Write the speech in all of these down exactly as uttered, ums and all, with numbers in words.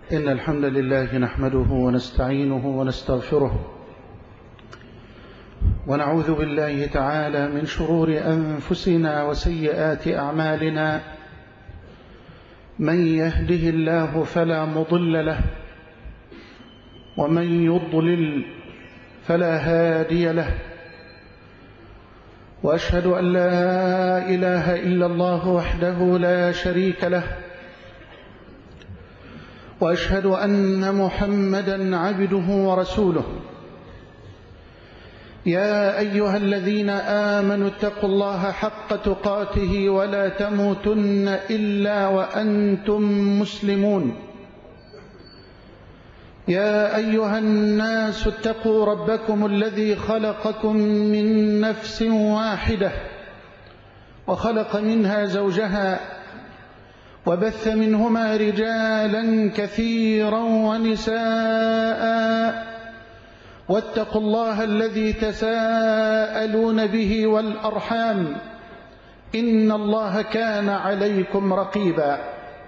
إن الحمد لله نحمده ونستعينه ونستغفره ونعوذ بالله تعالى من شرور أنفسنا وسيئات أعمالنا. من يهده الله فلا مضل له ومن يضلل فلا هادي له، وأشهد أن لا إله إلا الله وحده لا شريك له، وأشهد أن محمدًا عبده ورسوله. يا أيها الذين آمنوا اتقوا الله حق تقاته ولا تموتن إلا وأنتم مسلمون. يا أيها الناس اتقوا ربكم الذي خلقكم من نفس واحدة وخلق منها زوجها وبث منهما رجالا كثيرا ونساء، واتقوا الله الذي تساءلون به والأرحام إن الله كان عليكم رقيبا.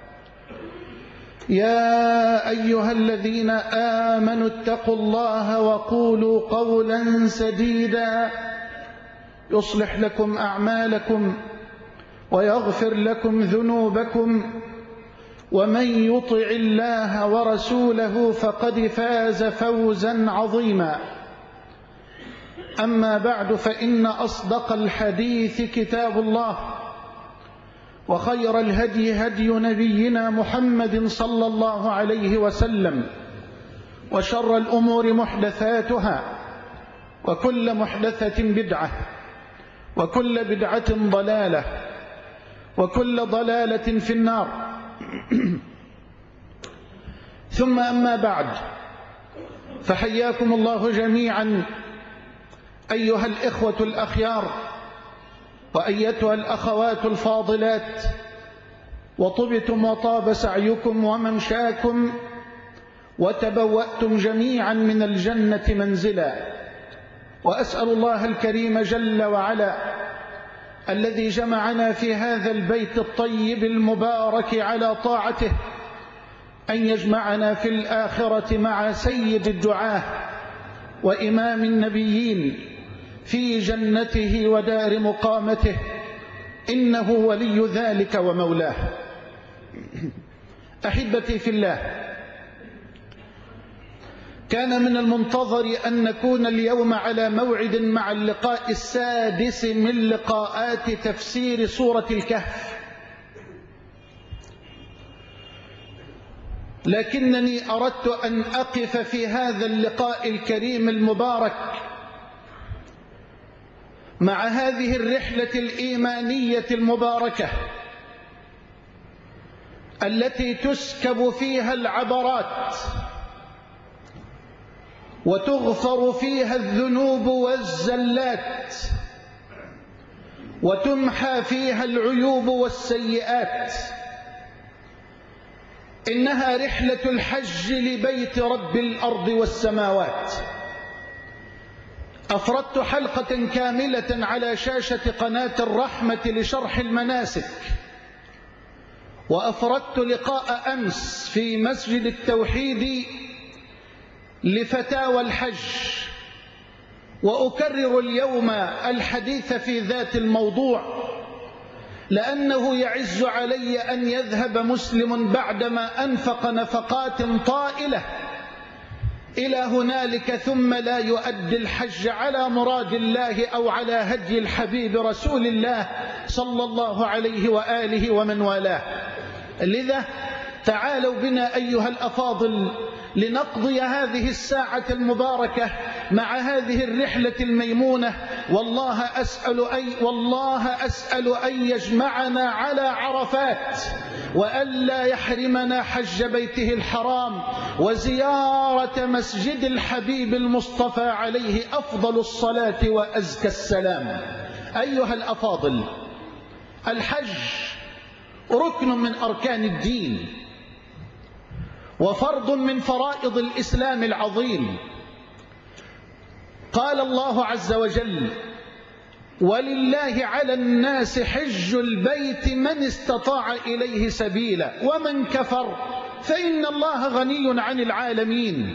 يا أيها الذين آمنوا اتقوا الله وقولوا قولا سديدا يصلح لكم أعمالكم ويغفر لكم ذنوبكم، ومن يطع الله ورسوله فقد فاز فوزا عظيما. أما بعد، فإن أصدق الحديث كتاب الله، وخير الهدي هدي نبينا محمد صلى الله عليه وسلم، وشر الأمور محدثاتها، وكل محدثة بدعة، وكل بدعة ضلالة، وكل ضلالة في النار. ثم أما بعد، فحياكم الله جميعا أيها الإخوة الأخيار وأيتها الأخوات الفاضلات، وطبتم وطاب سعيكم وممشاكم، وتبوأتم جميعا من الجنة منزلا. وأسأل الله الكريم جل وعلا الذي جمعنا في هذا البيت الطيب المبارك على طاعته أن يجمعنا في الآخرة مع سيد الدعاة وإمام النبيين في جنته ودار مقامته، إنه ولي ذلك ومولاه. أحبتي في الله، كان من المنتظر أن نكون اليوم على موعد مع اللقاء السادس من لقاءات تفسير سورة الكهف، لكنني أردت أن أقف في هذا اللقاء الكريم المبارك مع هذه الرحلة الإيمانية المباركة التي تسكب فيها العبرات وتغفر فيها الذنوب والزلات وتمحى فيها العيوب والسيئات. إنها رحلة الحج لبيت رب الأرض والسماوات. أفردت حلقة كاملة على شاشة قناة الرحمة لشرح المناسك، وأفردت لقاء أمس في مسجد التوحيد لفتاوى الحج، وأكرر اليوم الحديث في ذات الموضوع، لأنه يعز علي أن يذهب مسلم بعدما أنفق نفقات طائلة إلى هنالك ثم لا يؤدي الحج على مراد الله أو على هدي الحبيب رسول الله صلى الله عليه وآله ومن والاه. لذا تعالوا بنا أيها الأفاضل لنقضي هذه الساعة المباركة مع هذه الرحلة الميمونة. والله أسأل أي والله أسأل أن يجمعنا على عرفات، وألا يحرمنا حج بيته الحرام وزيارة مسجد الحبيب المصطفى عليه أفضل الصلاة وأزكى السلام. أيها الأفاضل، الحج ركن من أركان الدين وفرض من فرائض الإسلام العظيم. قال الله عز وجل: ولله على الناس حج البيت من استطاع إليه سبيلا ومن كفر فإن الله غني عن العالمين.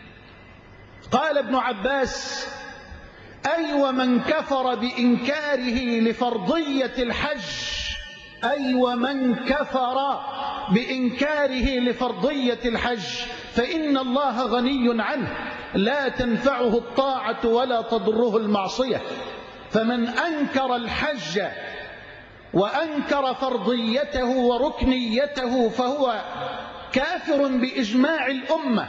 قال ابن عباس: أي ومن كفر بإنكاره لفرضية الحج أي ومن كفر بإنكاره لفرضية الحج فإن الله غني عنه لا تنفعه الطاعة ولا تضره المعصية. فمن أنكر الحج وأنكر فرضيته وركنيته فهو كافر بإجماع الأمة،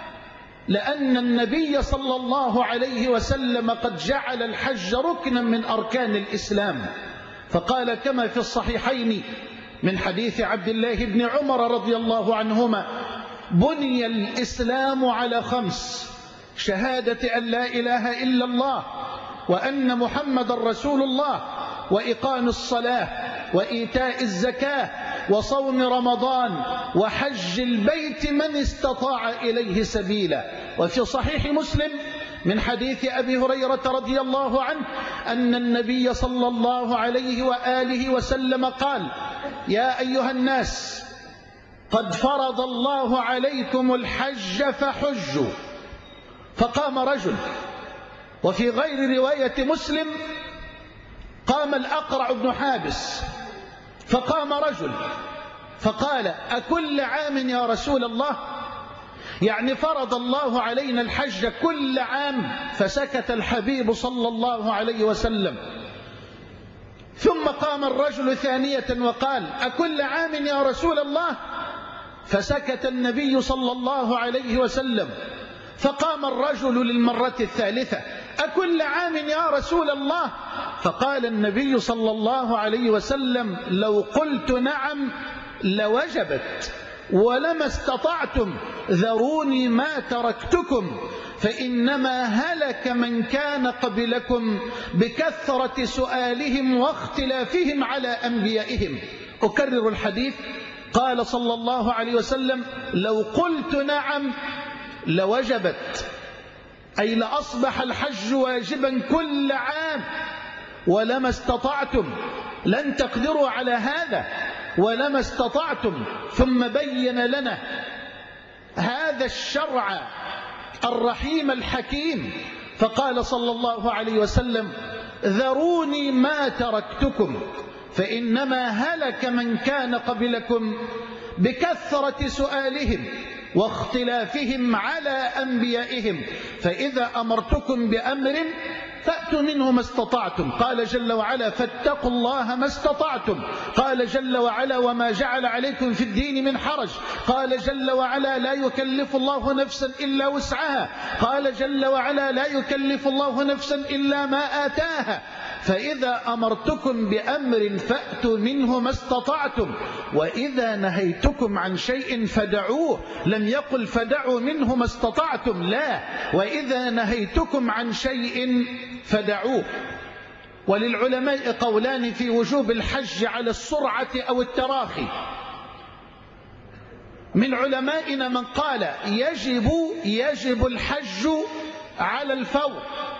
لأن النبي صلى الله عليه وسلم قد جعل الحج ركنا من أركان الإسلام، فقال كما في الصحيحين من حديث عبد الله بن عمر رضي الله عنهما: بني الإسلام على خمس: شهادة أن لا إله إلا الله وأن محمد رسول الله وإقام الصلاة وإيتاء الزكاة وصوم رمضان وحج البيت من استطاع إليه سبيلا. وفي صحيح مسلم من حديث أبي هريرة رضي الله عنه أن النبي صلى الله عليه وآله وسلم قال: يا أيها الناس قد فرض الله عليكم الحج فحجوا. فقام رجل. وفي غير رواية مسلم قام الأقرع بن حابس، فقام رجل فقال: أكل عام يا رسول الله؟ يعني فرض الله علينا الحج كل عام. فسكت الحبيب صلى الله عليه وسلم. ثم قام الرجل ثانية وقال: أكل عام يا رسول الله؟ فسكت النبي صلى الله عليه وسلم. فقام الرجل للمرة الثالثة: أكل عام يا رسول الله؟ فقال النبي صلى الله عليه وسلم: لو قلت نعم لوجبت ولما استطعتم ذروني ما تركتكم، فإنما هلك من كان قبلكم بكثرة سؤالهم واختلافهم على أنبيائهم. أكرر الحديث. قال صلى الله عليه وسلم: لو قلت نعم لوجبت، أي لأصبح الحج واجبا كل عام، ولما استطعتم، لن تقدروا على هذا، ولما استطعتم. ثم بين لنا هذا الشرع الرحيم الحكيم، فقال صلى الله عليه وسلم: ذروني ما تركتكم، فإنما هلك من كان قبلكم بكثرة سؤالهم واختلافهم على أنبيائهم، فإذا أمرتكم بأمر فأتوا منه ما استطعتم. قال جل وعلا: فاتقوا الله ما استطعتم. قال جل وعلا: وما جعل عليكم في الدين من حرج. قال جل وعلا: لا يكلف الله نفسا إلا وسعها. قال جل وعلا: لا يكلف الله نفسا إلا ما آتاها. فإذا أمرتكم بأمر فأتوا منه ما استطعتم، وإذا نهيتكم عن شيء فدعوه. لم يقل فدعوا منه ما استطعتم، لا، وإذا نهيتكم عن شيء فدعوه. وللعلماء قولان في وجوب الحج على السرعة أو التراخي. من علمائنا من قال يجب يجب الحج على الفور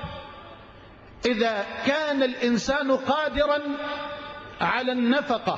إذا كان الإنسان قادرا على النفقة،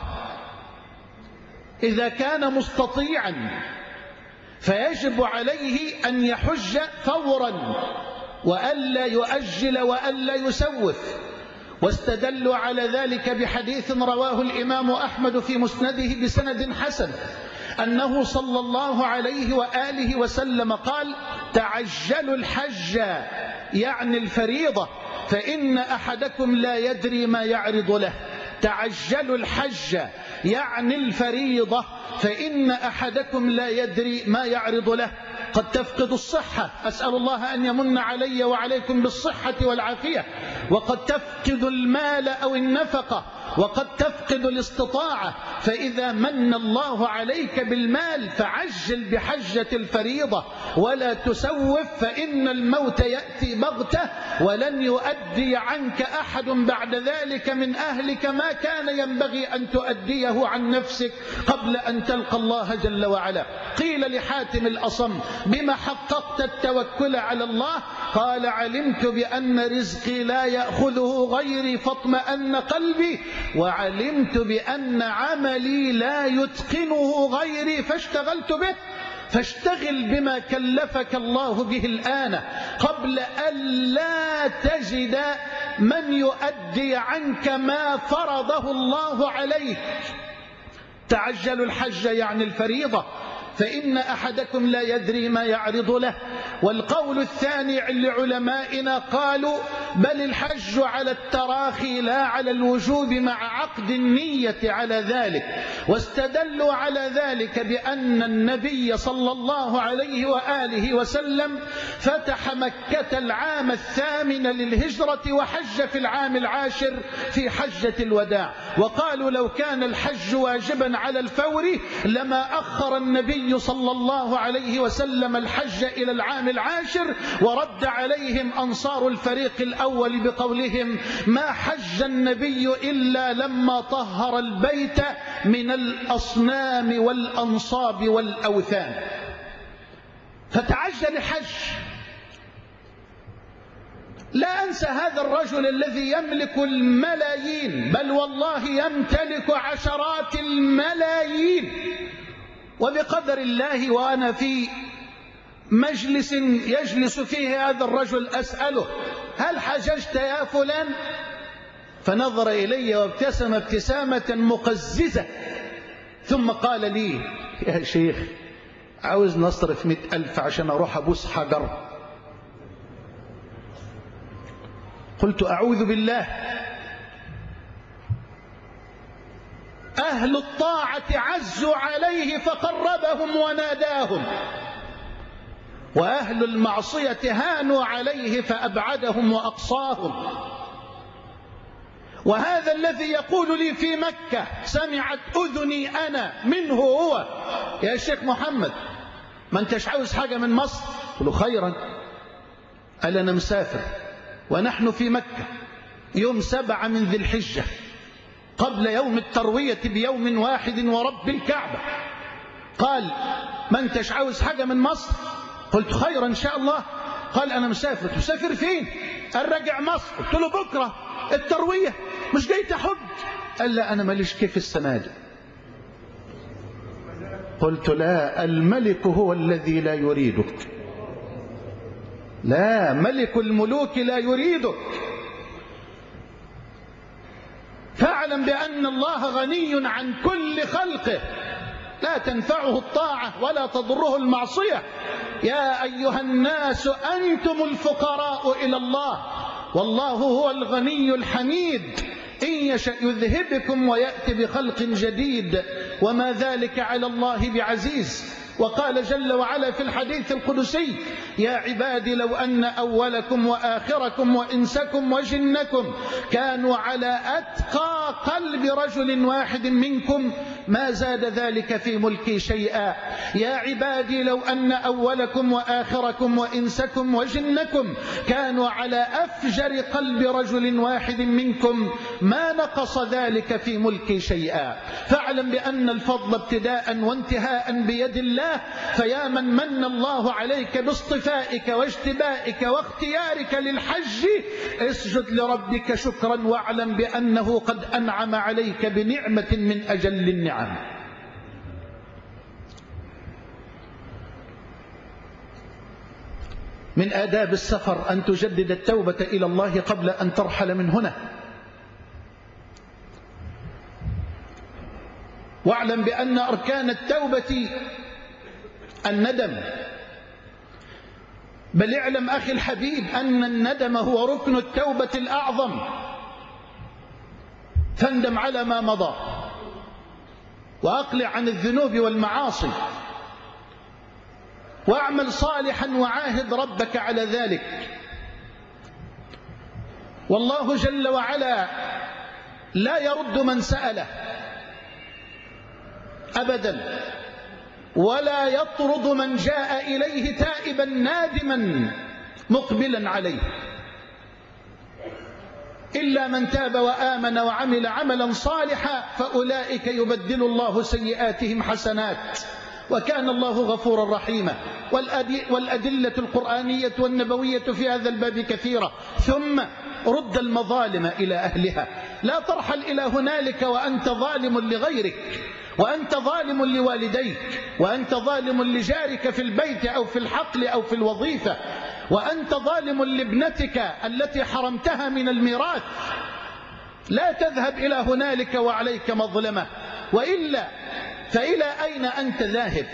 إذا كان مستطيعا فيجب عليه أن يحج فورا وألا يؤجل وألا يسوف. واستدلوا على ذلك بحديث رواه الإمام أحمد في مسنده بسند حسن أنه صلى الله عليه وآله وسلم قال: تعجلوا الحج، يعني الفريضة، فإن أحدكم لا يدري ما يعرض له. تعجلوا الحج يعني الفريضة، فإن أحدكم لا يدري ما يعرض له. قد تفقد الصحة، أسأل الله أن يمن علي وعليكم بالصحة والعافية، وقد تفقد المال أو النفقة، وقد تفقد الاستطاعة. فإذا من الله عليك بالمال فعجل بحجة الفريضة ولا تسوف، فإن الموت يأتي بغتة ولن يؤدي عنك أحد بعد ذلك من أهلك ما كان ينبغي أن تؤديه عن نفسك قبل أن تلقى الله جل وعلا. قيل لحاتم الأصم: بما حققت التوكل على الله؟ قال: علمت بأن رزقي لا يأخذه غيري فاطمأن قلبي، وعلمت بأن عملي لا يتقنه غيري فاشتغلت به. فاشتغل بما كلفك الله به الآن قبل أن لا تجد من يؤدي عنك ما فرضه الله عليك. تعجلوا الحج يعني الفريضة، فإن أحدكم لا يدري ما يعرض له. والقول الثاني لعلمائنا قالوا بل الحج على التراخي لا على الوجوب مع عقد النية على ذلك، واستدلوا على ذلك بأن النبي صلى الله عليه وآله وسلم فتح مكة العام الثامن للهجرة وحج في العام العاشر في حجة الوداع. وقالوا لو كان الحج واجبا على الفور لما أخر النبي صلى الله عليه وسلم الحج إلى العام العاشر، ورد عليهم أنصار الفريق الأول بقولهم ما حج النبي إلا لما طهر البيت من الأصنام والأنصاب والأوثان. فتعجل الحج. لا أنسى هذا الرجل الذي يملك الملايين، بل والله يمتلك عشرات الملايين، وبقدر الله وأنا في مجلس يجلس فيه هذا الرجل أسأله هل حججت يا فلان؟ فنظر إلي وابتسم ابتسامة مقززة، ثم قال لي يا شيخ عاوز نصرف مئة ألف عشان أروح أبوس حجر. قلت أعوذ بالله. أهل الطاعة عزوا عليه فقربهم وناداهم، وأهل المعصية هانوا عليه فأبعدهم وأقصاهم. وهذا الذي يقول لي في مكة سمعت أذني أنا منه هو يا شيخ محمد ما أنتش عاوز حاجة من مصر؟ قلت له خيرا. قال أنا مسافر ونحن في مكة يوم سبعة من ذي الحجة قبل يوم التروية بيوم واحد ورب الكعبة. قال ما أنتش عاوز حاجة من مصر؟ قلت خيرا إن شاء الله. قال أنا مسافر. مسافر فين؟ قال راجع مصر. قلت له بكرة التروية مش جاي تحج؟ قال لا أنا ماليش كيف السنة دي. قلت لا، الملك هو الذي لا يريدك، لا، ملك الملوك لا يريدك. فاعلم بأن الله غني عن كل خلقه، لا تنفعه الطاعة ولا تضره المعصية. يا أيها الناس أنتم الفقراء إلى الله والله هو الغني الحميد، إن يشأ يذهبكم ويأتي بخلق جديد وما ذلك على الله بعزيز. وقال جل وعلا في الحديث القدسي يا عبادي لو أن أولكم وآخركم وإنسكم وجنكم كانوا على أتقى قلب رجل واحد منكم ما زاد ذلك في ملكي شيئا. يا عبادي لو أن أولكم وآخركم وإنسكم وجنكم كانوا على أفجر قلب رجل واحد منكم ما نقص ذلك في ملكي شيئا. فاعلم بأن الفضل ابتداء وانتهاء بيد الله. فيا من من الله عليك باصطفائك واجتبائك واختيارك للحج اسجد لربك شكرا واعلم بأنه قد أنعم عليك بنعمة من أجل النعم. من آداب السفر أن تجدد التوبة إلى الله قبل أن ترحل من هنا. واعلم بأن أركان التوبة الندم، بل اعلم أخي الحبيب أن الندم هو ركن التوبة الأعظم. فاندم على ما مضى وأقلع عن الذنوب والمعاصي واعمل صالحا وعاهد ربك على ذلك. والله جل وعلا لا يرد من سأله أبدا، ولا يطرد من جاء إليه تائبا نادما مقبلا عليه، إلا من تاب وآمن وعمل عملا صالحا فأولئك يبدل الله سيئاتهم حسنات وكان الله غفورا رحيما، والأدلة القرآنية والنبوية في هذا الباب كثيرة. ثم رد المظالم إلى أهلها، لا ترحل إلى هنالك وأنت ظالم لغيرك، وأنت ظالم لوالديك، وأنت ظالم لجارك في البيت أو في الحقل أو في الوظيفة، وأنت ظالم لابنتك التي حرمتها من الميراث. لا تذهب إلى هنالك وعليك مظلمة، وإلا فإلى أين أنت ذاهب؟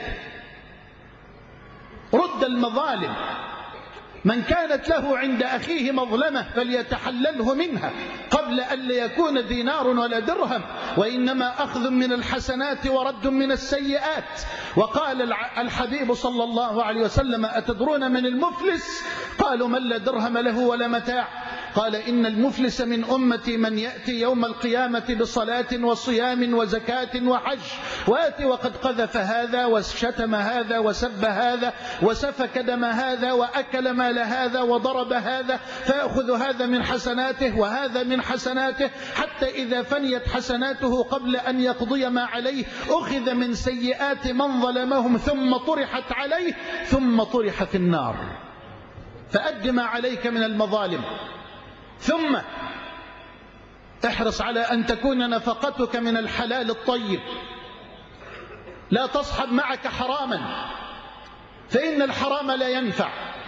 رد المظالم. من كانت له عند أخيه مظلمة فليتحلله منها قبل أن لا يكون دينار ولا درهم، وإنما أخذ من الحسنات ورد من السيئات. وقال الحبيب صلى الله عليه وسلم: أتدرون من المفلس؟ قالوا: من لا درهم له ولا متاع. قال: إن المفلس من أمتي من يأتي يوم القيامة بصلاة وصيام وزكاة وحج، ويأتي وقد قذف هذا وشتم هذا وسب هذا وسفك دم هذا وأكل مال هذا وضرب هذا، فيأخذ هذا من حسناته وهذا من حسناته، حتى إذا فنيت حسناته قبل أن يقضي ما عليه أخذ من سيئات من ظلمهم ثم طرحت عليه ثم طرح في النار. فأد ما عليك من المظالم، ثم احرص على أن تكون نفقتك من الحلال الطيب. لا تصحب معك حراما، فإن الحرام لا ينفع.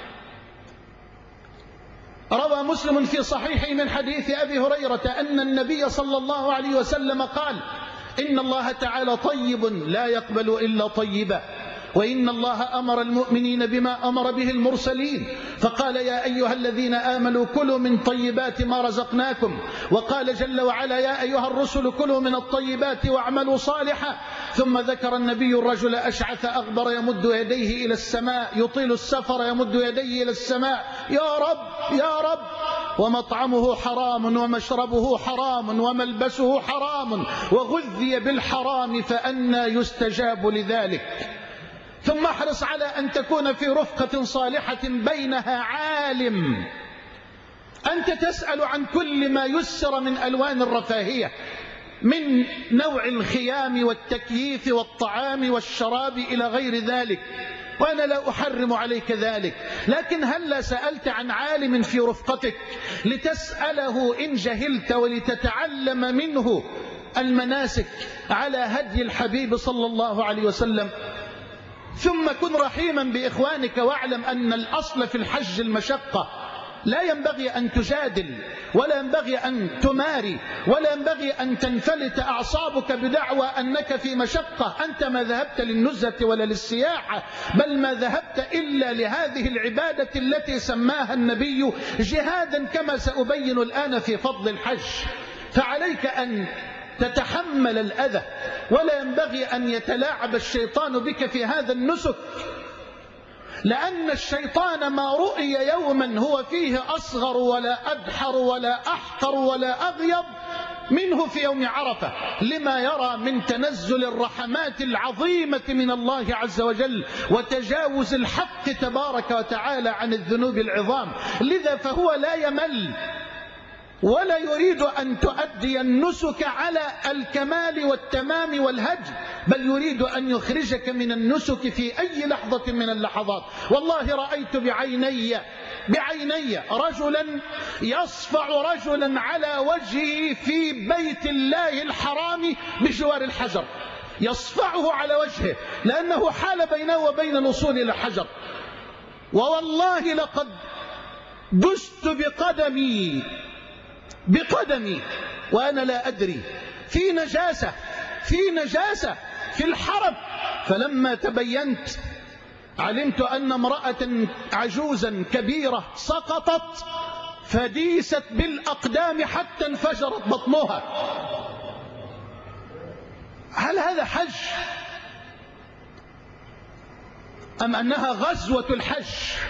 روى مسلم في صحيحه من حديث أبي هريرة أن النبي صلى الله عليه وسلم قال: إن الله تعالى طيب لا يقبل إلا طيبا، وإن الله أمر المؤمنين بما أمر به المرسلين، فقال: يا أيها الذين آمنوا كلوا من طيبات ما رزقناكم، وقال جل وعلا: يا أيها الرسل كلوا من الطيبات واعملوا صالحا. ثم ذكر النبي الرجل أشعث أغبر يمد يديه إلى السماء، يطيل السفر يمد يديه إلى السماء: يا رب يا رب، ومطعمه حرام ومشربه حرام وملبسه حرام وغذي بالحرام فأنى يستجاب لذلك. ثم احرص على أن تكون في رفقة صالحة بينها عالم. أنت تسأل عن كل ما يسر من ألوان الرفاهية، من نوع الخيام والتكييف والطعام والشراب إلى غير ذلك، وأنا لا أحرم عليك ذلك، لكن هل لا سألت عن عالم في رفقتك لتسأله إن جهلت ولتتعلم منه المناسك على هدي الحبيب صلى الله عليه وسلم؟ ثم كن رحيما بإخوانك، واعلم أن الأصل في الحج المشقة. لا ينبغي أن تجادل، ولا ينبغي أن تماري، ولا ينبغي أن تنفلت أعصابك بدعوى أنك في مشقة. أنت ما ذهبت للنزهة ولا للسياحة، بل ما ذهبت إلا لهذه العبادة التي سماها النبي جهادا، كما سأبين الآن في فضل الحج. فعليك أن تتحمل الأذى، ولا ينبغي أن يتلاعب الشيطان بك في هذا النسك، لأن الشيطان ما رؤي يوما هو فيه أصغر ولا أدحر ولا أحقر ولا أغيض منه في يوم عرفة، لما يرى من تنزل الرحمات العظيمة من الله عز وجل وتجاوز الحق تبارك وتعالى عن الذنوب العظام. لذا فهو لا يمل ولا يريد أن تؤدي النسك على الكمال والتمام والهج، بل يريد أن يخرجك من النسك في أي لحظة من اللحظات. والله رأيت بعيني بعيني رجلا يصفع رجلا على وجهه في بيت الله الحرام بجوار الحجر، يصفعه على وجهه لأنه حال بينه وبين الوصول إلى الحجر. ووالله لقد دست بقدمي بقدمي وأنا لا أدري في نجاسة في نجاسة في الحرم. فلما تبينت علمت أن امرأة عجوزا كبيرة سقطت فديست بالأقدام حتى انفجرت بطنها. هل هذا حج أم أنها غزوة الحج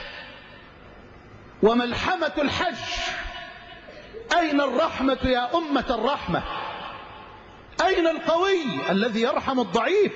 وملحمة الحج؟ أين الرحمة يا أمة الرحمة؟ أين القوي الذي يرحم الضعيف؟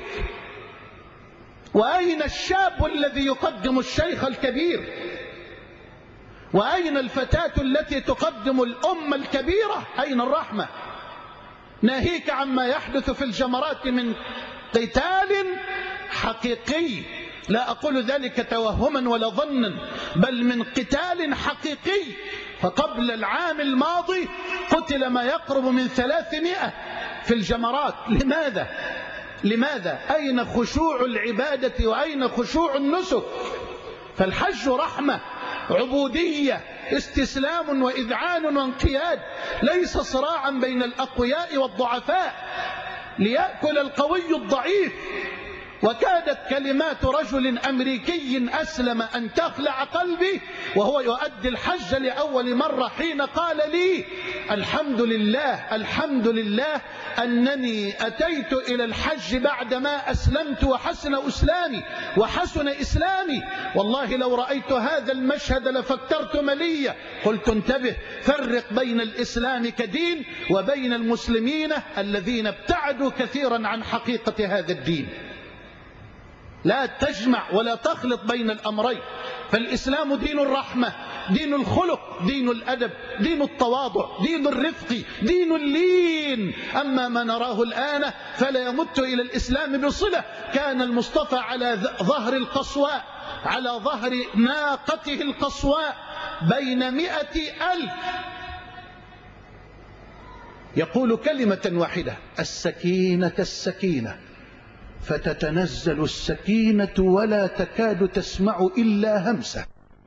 وأين الشاب الذي يقدم الشيخ الكبير؟ وأين الفتاة التي تقدم الأم الكبيرة؟ أين الرحمة؟ ناهيك عما يحدث في الجمرات من قتال حقيقي، لا أقول ذلك توهما ولا ظنا، بل من قتال حقيقي. فقبل العام الماضي قتل ما يقرب من ثلاثمائة في الجمرات. لماذا؟ لماذا؟ أين خشوع العبادة وأين خشوع النسك؟ فالحج رحمة، عبودية، استسلام وإذعان وانقياد، ليس صراعا بين الأقوياء والضعفاء ليأكل القوي الضعيف. وكادت كلمات رجل أمريكي أسلم أن تخلع قلبي وهو يؤدي الحج لأول مرة، حين قال لي: الحمد لله الحمد لله أنني أتيت إلى الحج بعدما أسلمت وحسن إسلامي وحسن إسلامي، والله لو رأيت هذا المشهد لفكرت مليا. قلت: انتبه، فرق بين الإسلام كدين وبين المسلمين الذين ابتعدوا كثيرا عن حقيقة هذا الدين. لا تجمع ولا تخلط بين الأمرين. فالإسلام دين الرحمة، دين الخلق، دين الأدب، دين التواضع، دين الرفق، دين اللين. أما ما نراه الآن فلا يمت إلى الإسلام بصلة. كان المصطفى على ظهر القصواء، على ظهر ناقته القصواء بين مئة ألف، يقول كلمة واحدة: السكينة السكينة، فتتنزل السكينة ولا تكاد تسمع إلا همسة.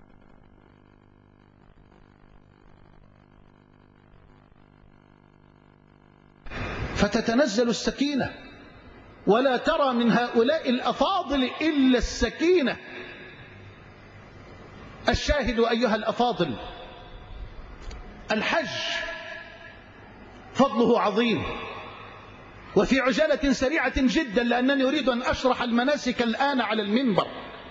فتتنزل السكينة ولا ترى من هؤلاء الأفاضل إلا السكينة. الشاهد أيها الأفاضل، الحج فضله عظيم. وفي عجالة سريعة جدا، لأنني أريد أن أشرح المناسك الآن على المنبر.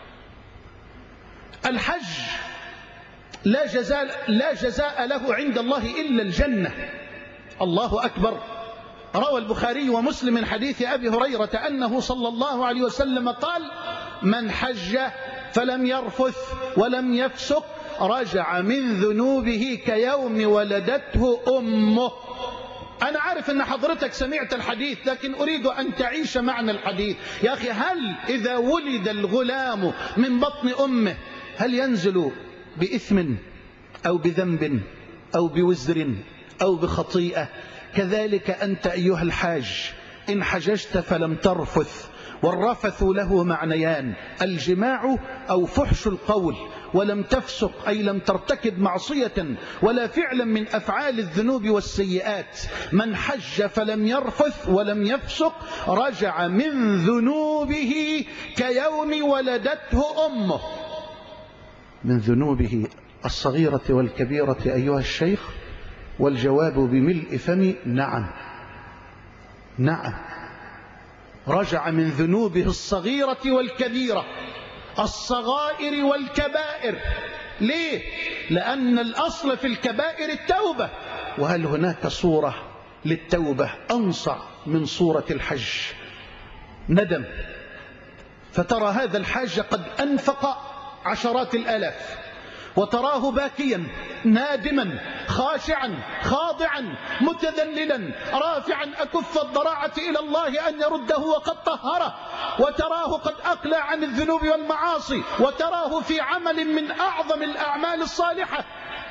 الحج لا جزاء, لا جزاء له عند الله إلا الجنة. الله أكبر. روى البخاري ومسلم من حديث أبي هريرة أنه صلى الله عليه وسلم قال: من حج فلم يرفث ولم يفسق رجع من ذنوبه كيوم ولدته أمه. أنا عارف أن حضرتك سمعت الحديث، لكن أريد أن تعيش معنى الحديث. يا أخي، هل إذا ولد الغلام من بطن أمه هل ينزل بإثم أو بذنب أو بوزر أو بخطيئة؟ كذلك أنت أيها الحاج، إن حججت فلم ترفث، والرفث له معنيان: الجماع أو فحش القول، ولم تفسق أي لم ترتكب معصية ولا فعلا من أفعال الذنوب والسيئات. من حج فلم يرفث ولم يفسق رجع من ذنوبه كيوم ولدته أمه. من ذنوبه الصغيرة والكبيرة أيها الشيخ؟ والجواب بملء فمي: نعم نعم. رجع من ذنوبه الصغيرة والكبيرة، الصغائر والكبائر. ليه؟ لأن الأصل في الكبائر التوبة. وهل هناك صورة للتوبة أنصع من صورة الحج؟ ندم. فترى هذا الحاج قد أنفق عشرات الآلاف، وتراه باكيا نادما خاشعا خاضعا متذللا رافعا أكف الضراعة إلى الله أن يرده وقد طهره، وتراه قد أقلع عن الذنوب والمعاصي، وتراه في عمل من أعظم الأعمال الصالحة.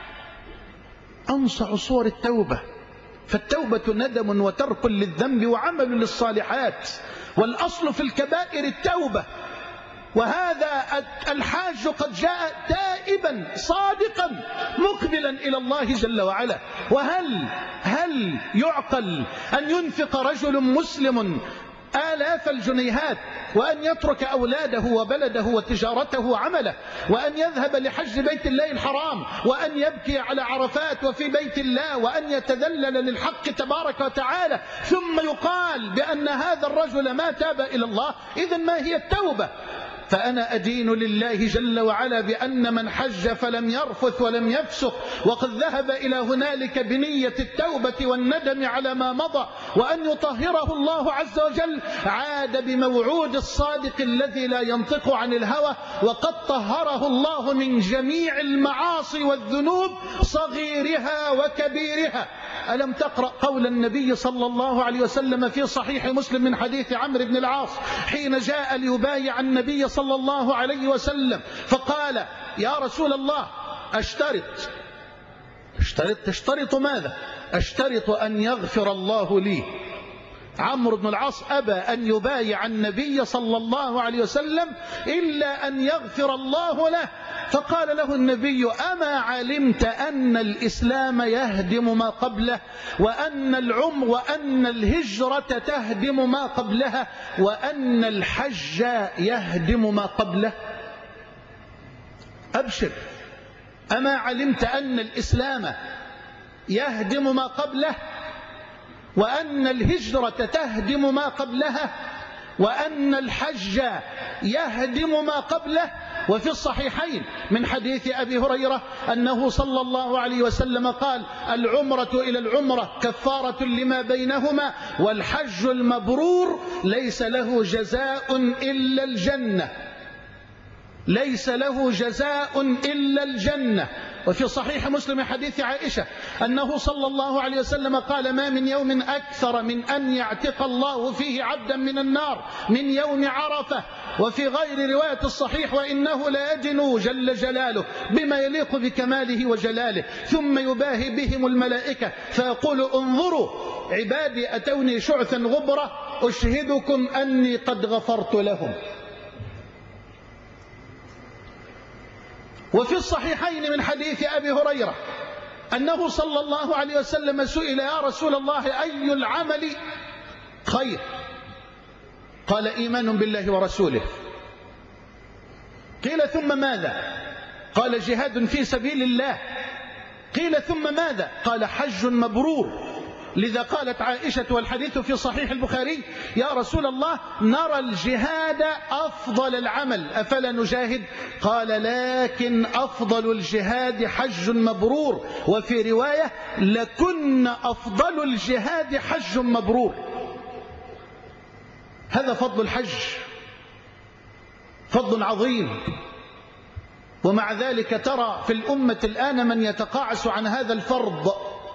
أنصع صور التوبة. فالتوبة ندم وترك للذنب وعمل للصالحات، والأصل في الكبائر التوبة. وهذا الحاج قد جاء تائبا صادقا مقبلا إلى الله جل وعلا. وهل هل يعقل أن ينفق رجل مسلم آلاف الجنيهات وأن يترك أولاده وبلده وتجارته وعمله وأن يذهب لحج بيت الله الحرام وأن يبكي على عرفات وفي بيت الله وأن يتذلل للحق تبارك وتعالى، ثم يقال بأن هذا الرجل ما تاب إلى الله؟ إذن ما هي التوبة؟ فأنا أدين لله جل وعلا بأن من حج فلم يرفث ولم يفسق وقد ذهب إلى هنالك بنية التوبة والندم على ما مضى وأن يطهره الله عز وجل، عاد بموعود الصادق الذي لا ينطق عن الهوى، وقد طهره الله من جميع المعاصي والذنوب صغيرها وكبيرها. ألم تقرأ قول النبي صلى الله عليه وسلم في صحيح مسلم من حديث عمرو بن العاص حين جاء ليبايع النبي صلى الله عليه وسلم فقال يا رسول الله أشترط اشترط تشترط ماذا؟ أشترط أن يغفر الله لي. عمرو بن العاص أبى أن يبايع النبي صلى الله عليه وسلم إلا أن يغفر الله له. فقال له النبي أما علمت أن الإسلام يهدم ما قبله وأن العمر وأن الهجرة تهدم ما قبلها وأن الحج يهدم ما قبله؟ أبشر، أما علمت أن الإسلام يهدم ما قبله وأن الهجرة تهدم ما قبلها وأن الحج يهدم ما قبله؟ وفي الصحيحين من حديث أبي هريرة أنه صلى الله عليه وسلم قال العمرة إلى العمرة كفارة لما بينهما والحج المبرور ليس له جزاء إلا الجنة، ليس له جزاء إلا الجنة. وفي صحيح مسلم حديث عائشة أنه صلى الله عليه وسلم قال ما من يوم أكثر من أن يعتق الله فيه عبدا من النار من يوم عرفة. وفي غير رواية الصحيح وإنه لا يدنو جل جلاله بما يليق بكماله وجلاله ثم يباهي بهم الملائكة فيقول انظروا عبادي أتوني شعثا غبرة أشهدكم أني قد غفرت لهم. وفي الصحيحين من حديث أبي هريرة أنه صلى الله عليه وسلم سئل يا رسول الله أي العمل خير؟ قال إيمان بالله ورسوله. قيل ثم ماذا؟ قال جهاد في سبيل الله. قيل ثم ماذا؟ قال حج مبرور. لذا قالت عائشة والحديث في صحيح البخاري يا رسول الله نرى الجهاد أفضل العمل أفلا نجاهد؟ قال لكن أفضل الجهاد حج مبرور. وفي رواية لكن أفضل الجهاد حج مبرور. هذا فضل الحج، فضل عظيم. ومع ذلك ترى في الأمة الآن من يتقاعس عن هذا الفرض،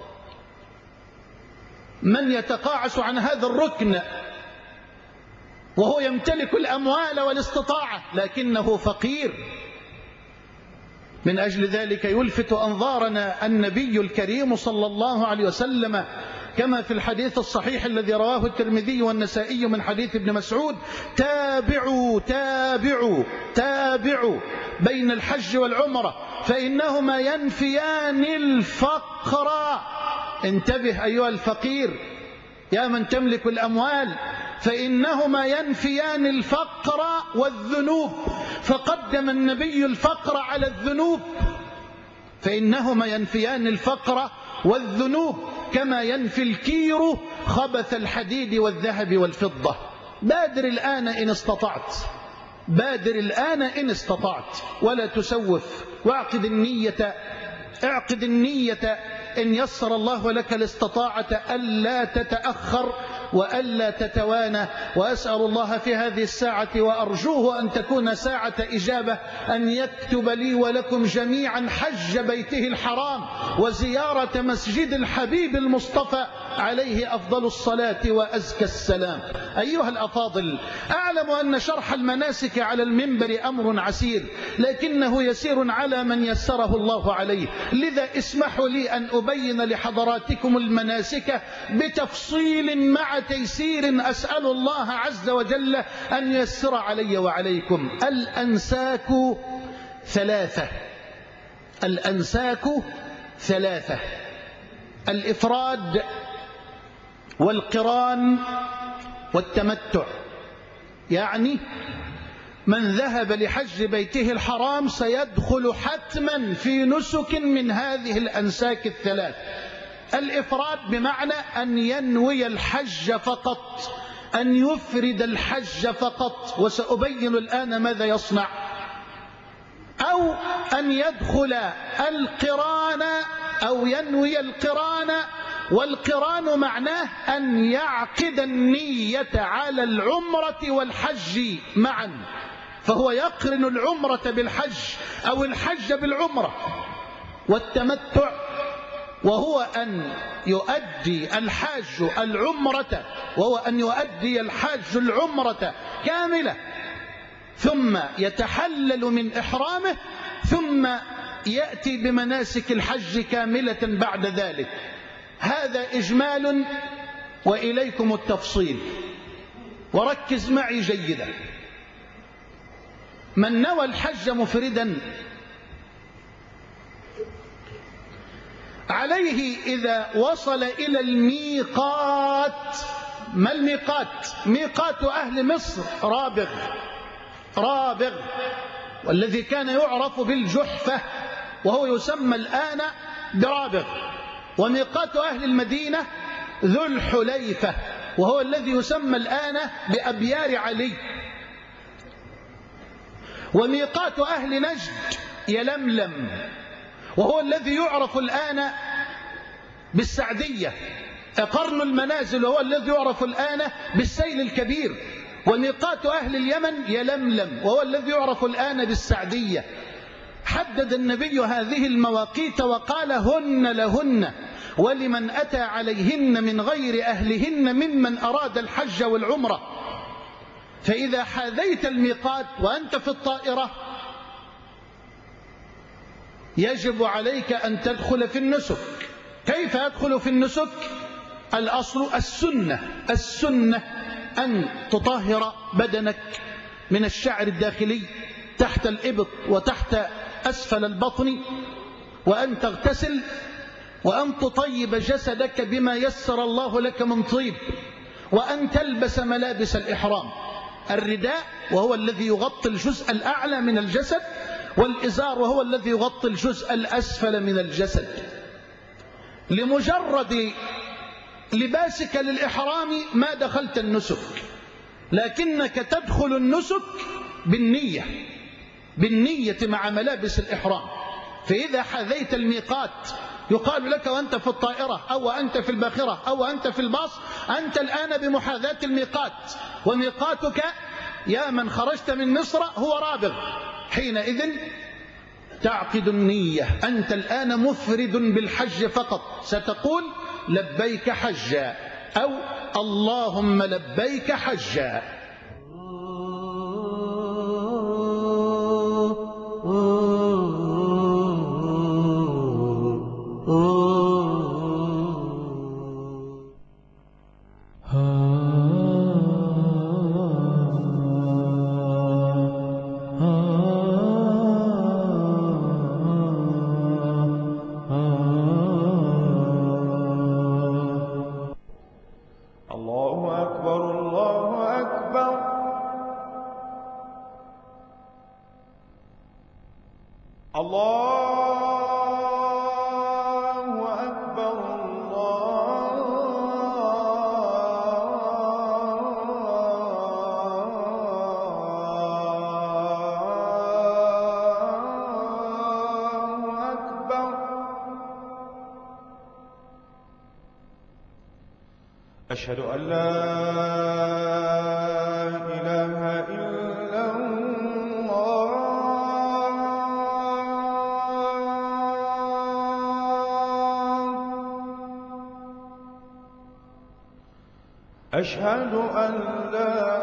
من يتقاعس عن هذا الركن وهو يمتلك الأموال والاستطاعة لكنه فقير. من أجل ذلك يلفت أنظارنا النبي الكريم صلى الله عليه وسلم كما في الحديث الصحيح الذي رواه الترمذي والنسائي من حديث ابن مسعود تابعوا تابعوا تابعوا بين الحج والعمرة فإنهما ينفيان الفقر. انتبه أيها الفقير يا من تملك الأموال، فإنهما ينفيان الفقر والذنوب. فقدم النبي الفقر على الذنوب، فإنهما ينفيان الفقر والذنوب كما ينفي الكير خبث الحديد والذهب والفضة. بادر الآن إن استطعت، بادر الآن إن استطعت ولا تسوف، واعقد النية، اعقد النية إن يسر الله لك الاستطاعة ألا تتأخر وألا تتوانى. وأسأل الله في هذه الساعة وأرجوه أن تكون ساعة إجابة أن يكتب لي ولكم جميعا حج بيته الحرام وزيارة مسجد الحبيب المصطفى عليه أفضل الصلاة وأزكى السلام. أيها الأفاضل، أعلم أن شرح المناسك على المنبر أمر عسير لكنه يسير على من يسره الله عليه. لذا اسمحوا لي أن أبين لحضراتكم المناسك بتفصيل مع تيسير أسأل الله عز وجل أن ييسر علي وعليكم. الأنساك ثلاثة، الأنساك ثلاثة: الإفراد والقران والتمتع. يعني من ذهب لحج بيته الحرام سيدخل حتما في نسك من هذه الأنساك الثلاث. الإفراد بمعنى أن ينوي الحج فقط، أن يفرد الحج فقط، وسأبين الآن ماذا يصنع. أو أن يدخل القران أو ينوي القران، والقران معناه أن يعقد النية على العمرة والحج معا، فهو يقرن العمرة بالحج أو الحج بالعمرة. والتمتع وهو أن يؤدي الحاج العمرة وهو أن يؤدي الحاج العمرة كاملة، ثم يتحلل من إحرامه، ثم يأتي بمناسك الحج كاملة بعد ذلك. هذا إجمال، وإليكم التفصيل، وركز معي جيدا. من نوى الحج مفردا عليه إذا وصل إلى الميقات. ما الميقات؟ ميقات أهل مصر رابغ، رابغ، والذي كان يعرف بالجحفة وهو يسمى الآن برابغ. وميقات أهل المدينة ذو الحليفة وهو الذي يسمى الآن بأبيار علي. وميقات أهل نجد يلملم وهو الذي يعرف الآن بالسعدية. قرن المنازل وهو الذي يعرف الآن بالسيل الكبير. وميقات أهل اليمن يلملم وهو الذي يعرف الآن بالسعدية. حدد النبي هذه المواقيت وقال: هن لهن ولمن أتى عليهن من غير أهلهن ممن أراد الحج والعمرة. فإذا حاذيت الميقات وأنت في الطائرة يجب عليك أن تدخل في النسك. كيف يدخل في النسك؟ الأصل السنة. السنة أن تطهر بدنك من الشعر الداخلي تحت الإبط وتحت أسفل البطن، وأن تغتسل، وأن تطيب جسدك بما يسر الله لك من طيب، وأن تلبس ملابس الإحرام: الرداء وهو الذي يغطي الجزء الأعلى من الجسد، والإزار وهو الذي يغطي الجزء الأسفل من الجسد. لمجرد لباسك للإحرام ما دخلت النسك، لكنك تدخل النسك بالنية، بالنية مع ملابس الإحرام. فإذا حذيت الميقات يقال لك وأنت في الطائرة أو أنت في الباخرة أو أنت في الباص: أنت الآن بمحاذاة الميقات، وميقاتك يا من خرجت من مصر هو رابغ. حينئذ تعقد النية، أنت الآن مفرد بالحج فقط. ستقول: لبيك حجا، أو اللهم لبيك حجا. أشهد أن لا إله إلا الله. أشهد أن لا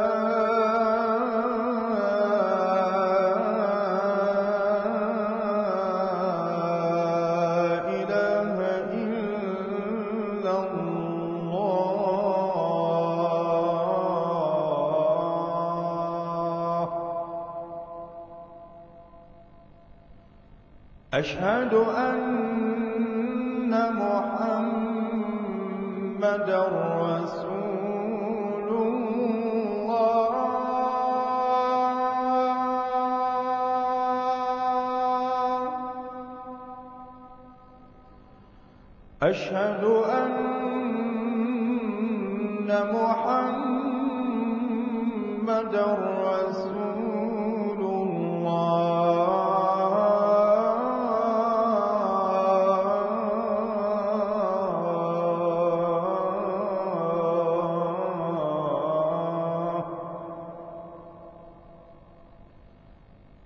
أشهد أن محمدًا رسول الله. أشهد أن محمدًا رسول الله.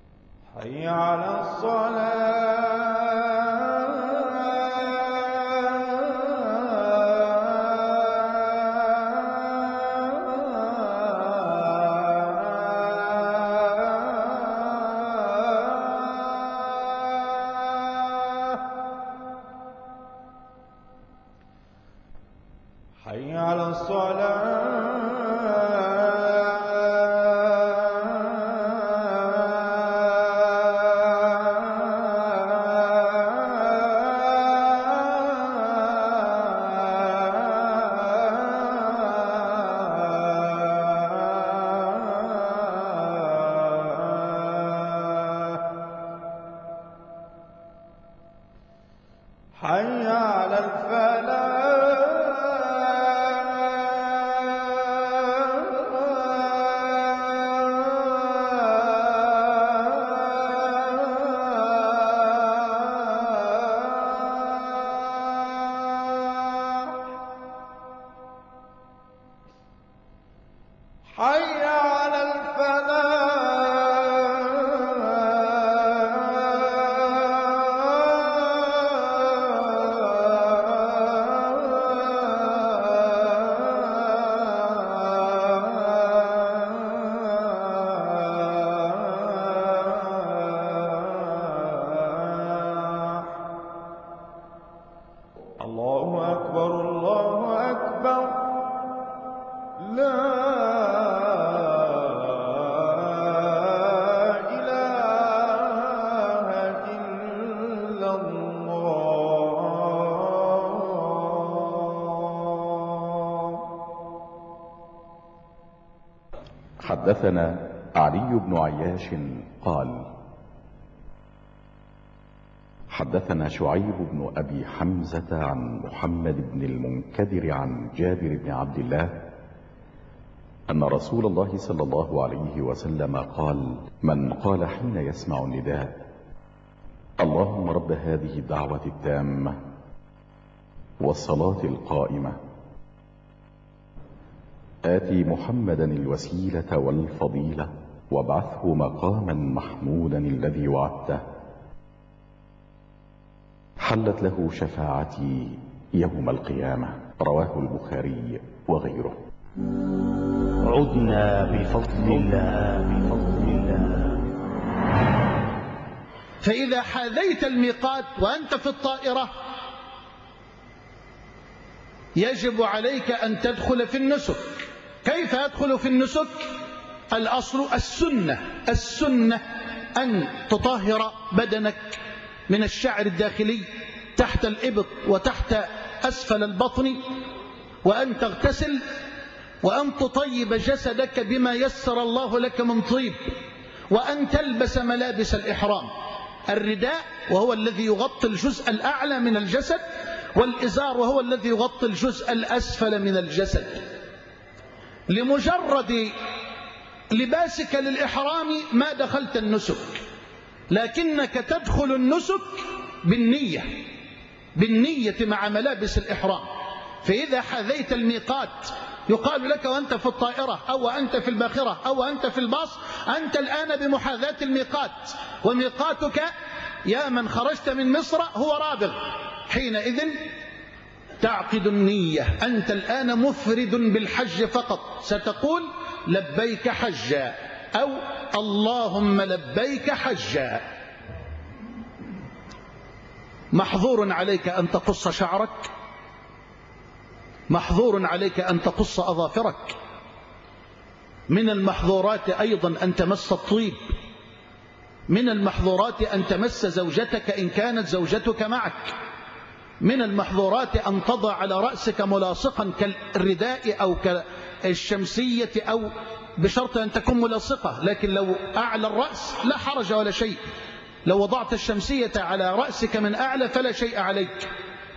حي على الصلاة. حي على الفلاح حي على الفلاح. الله أكبر الله أكبر لا حدثنا علي بن عياش قال حدثنا شعيب بن أبي حمزة عن محمد بن المنكدر عن جابر بن عبد الله أن رسول الله صلى الله عليه وسلم قال: من قال حين يسمع النداء: اللهم رب هذه الدعوة التامة والصلاة القائمة آتي محمدا الوسيلة والفضيلة وابعثه مقاما محمودا الذي وعدته، حلت له شفاعتي يوم القيامة. رواه البخاري وغيره. عدنا بفضل الله بفضل الله. فإذا حاذيت الميقات وأنت في الطائرة يجب عليك أن تدخل في النسك. كيف أدخل في النسك؟ الأصل السنة السنة أن تطهر بدنك من الشعر الداخلي تحت الإبط وتحت أسفل البطن، وأن تغتسل، وأن تطيب جسدك بما يسر الله لك من طيب، وأن تلبس ملابس الإحرام: الرداء وهو الذي يغطي الجزء الأعلى من الجسد، والإزار وهو الذي يغطي الجزء الأسفل من الجسد. لمجرد لباسك للإحرام ما دخلت النسك، لكنك تدخل النسك بالنية بالنية مع ملابس الإحرام. فإذا حذيت الميقات يقال لك وأنت في الطائرة أو أنت في الباخرة أو أنت في الباص: أنت الآن بمحاذاة الميقات، وميقاتك يا من خرجت من مصر هو رابغ. حينئذ تعقد النية، أنت الآن مفرد بالحج فقط، ستقول: لبيك حجا أو اللهم لبيك حجا. محظور عليك أن تقص شعرك، محظور عليك أن تقص أظافرك، من المحظورات أيضا أن تمس الطيب، من المحظورات أن تمس زوجتك إن كانت زوجتك معك، من المحظورات أن تضع على رأسك ملاصقا كالرداء أو كالشمسية، أو بشرط أن تكون ملاصقة، لكن لو أعلى الرأس لا حرج ولا شيء. لو وضعت الشمسية على رأسك من أعلى فلا شيء عليك.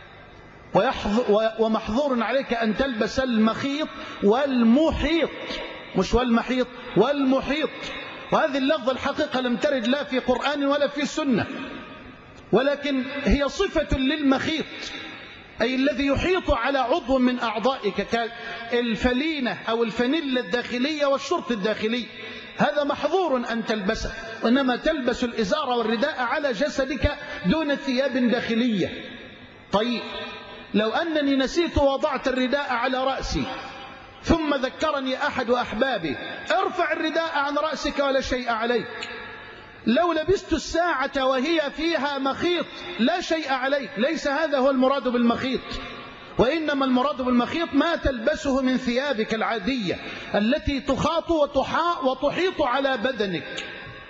ومحظور عليك أن تلبس المخيط والمحيط، مش والمحيط، والمحيط. وهذه اللفظة الحقيقة لم ترد لا في قرآن ولا في سنة، ولكن هي صفة للمخيط، أي الذي يحيط على عضو من أعضائك كالفلينة أو الفانيلا الداخلية والشرط الداخلي. هذا محظور أن تلبسه، وإنما تلبس الإزار والرداء على جسدك دون ثياب داخلية. طيب، لو أنني نسيت ووضعت الرداء على رأسي ثم ذكرني أحد أحبابي: ارفع الرداء عن رأسك ولا شيء عليك. لو لبست الساعة وهي فيها مخيط لا شيء عليك. ليس هذا هو المراد بالمخيط، وإنما المراد بالمخيط ما تلبسه من ثيابك العادية التي تخاط وتحيط على بدنك.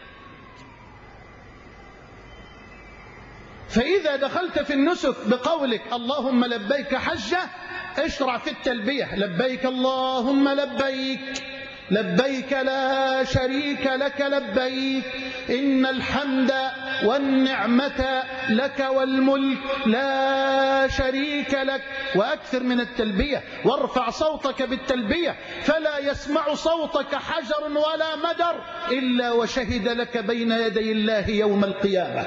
فإذا دخلت في النسك بقولك اللهم لبيك حجة، اشرع في التلبية: لبيك اللهم لبيك لبيك لا شريك لك لبيك إن الحمد والنعمة لك والملك لا شريك لك. وأكثر من التلبية، وارفع صوتك بالتلبية فلا يسمع صوتك حجر ولا مدر إلا وشهد لك بين يدي الله يوم القيامة.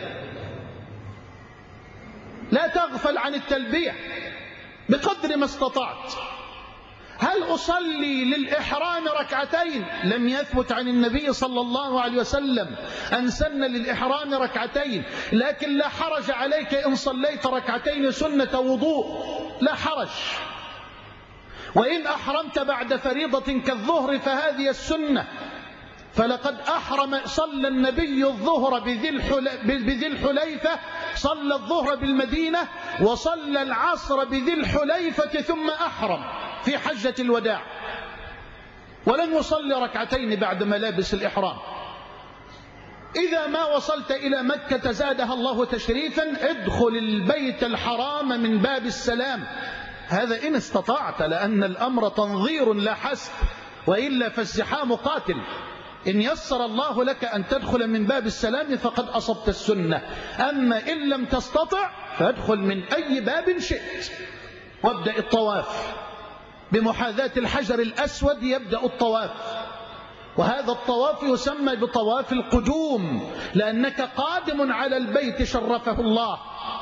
لا تغفل عن التلبية بقدر ما استطعت. هل أصلي للإحرام ركعتين؟ لم يثبت عن النبي صلى الله عليه وسلم أن سن للإحرام ركعتين، لكن لا حرج عليك إن صليت ركعتين سنة وضوء، لا حرج. وإن أحرمت بعد فريضة كالظهر فهذه السنة، فلقد أحرم صلى النبي الظهر بذي الحليفة، صلى الظهر بالمدينة وصلى العصر بذي الحليفة ثم أحرم في حجة الوداع، ولن يصلي ركعتين بعد ملابس الإحرام. إذا ما وصلت إلى مكة زادها الله تشريفا ادخل البيت الحرام من باب السلام، هذا إن استطعت، لأن الأمر تنظير لا حسب، وإلا فالزحام قاتل. إن يسر الله لك أن تدخل من باب السلام فقد أصبت السنة، أما إن لم تستطع فادخل من أي باب شئت. وابدأ الطواف بمحاذاة الحجر الأسود، يبدأ الطواف، وهذا الطواف يسمى بطواف القدوم لأنك قادم على البيت شرفه الله.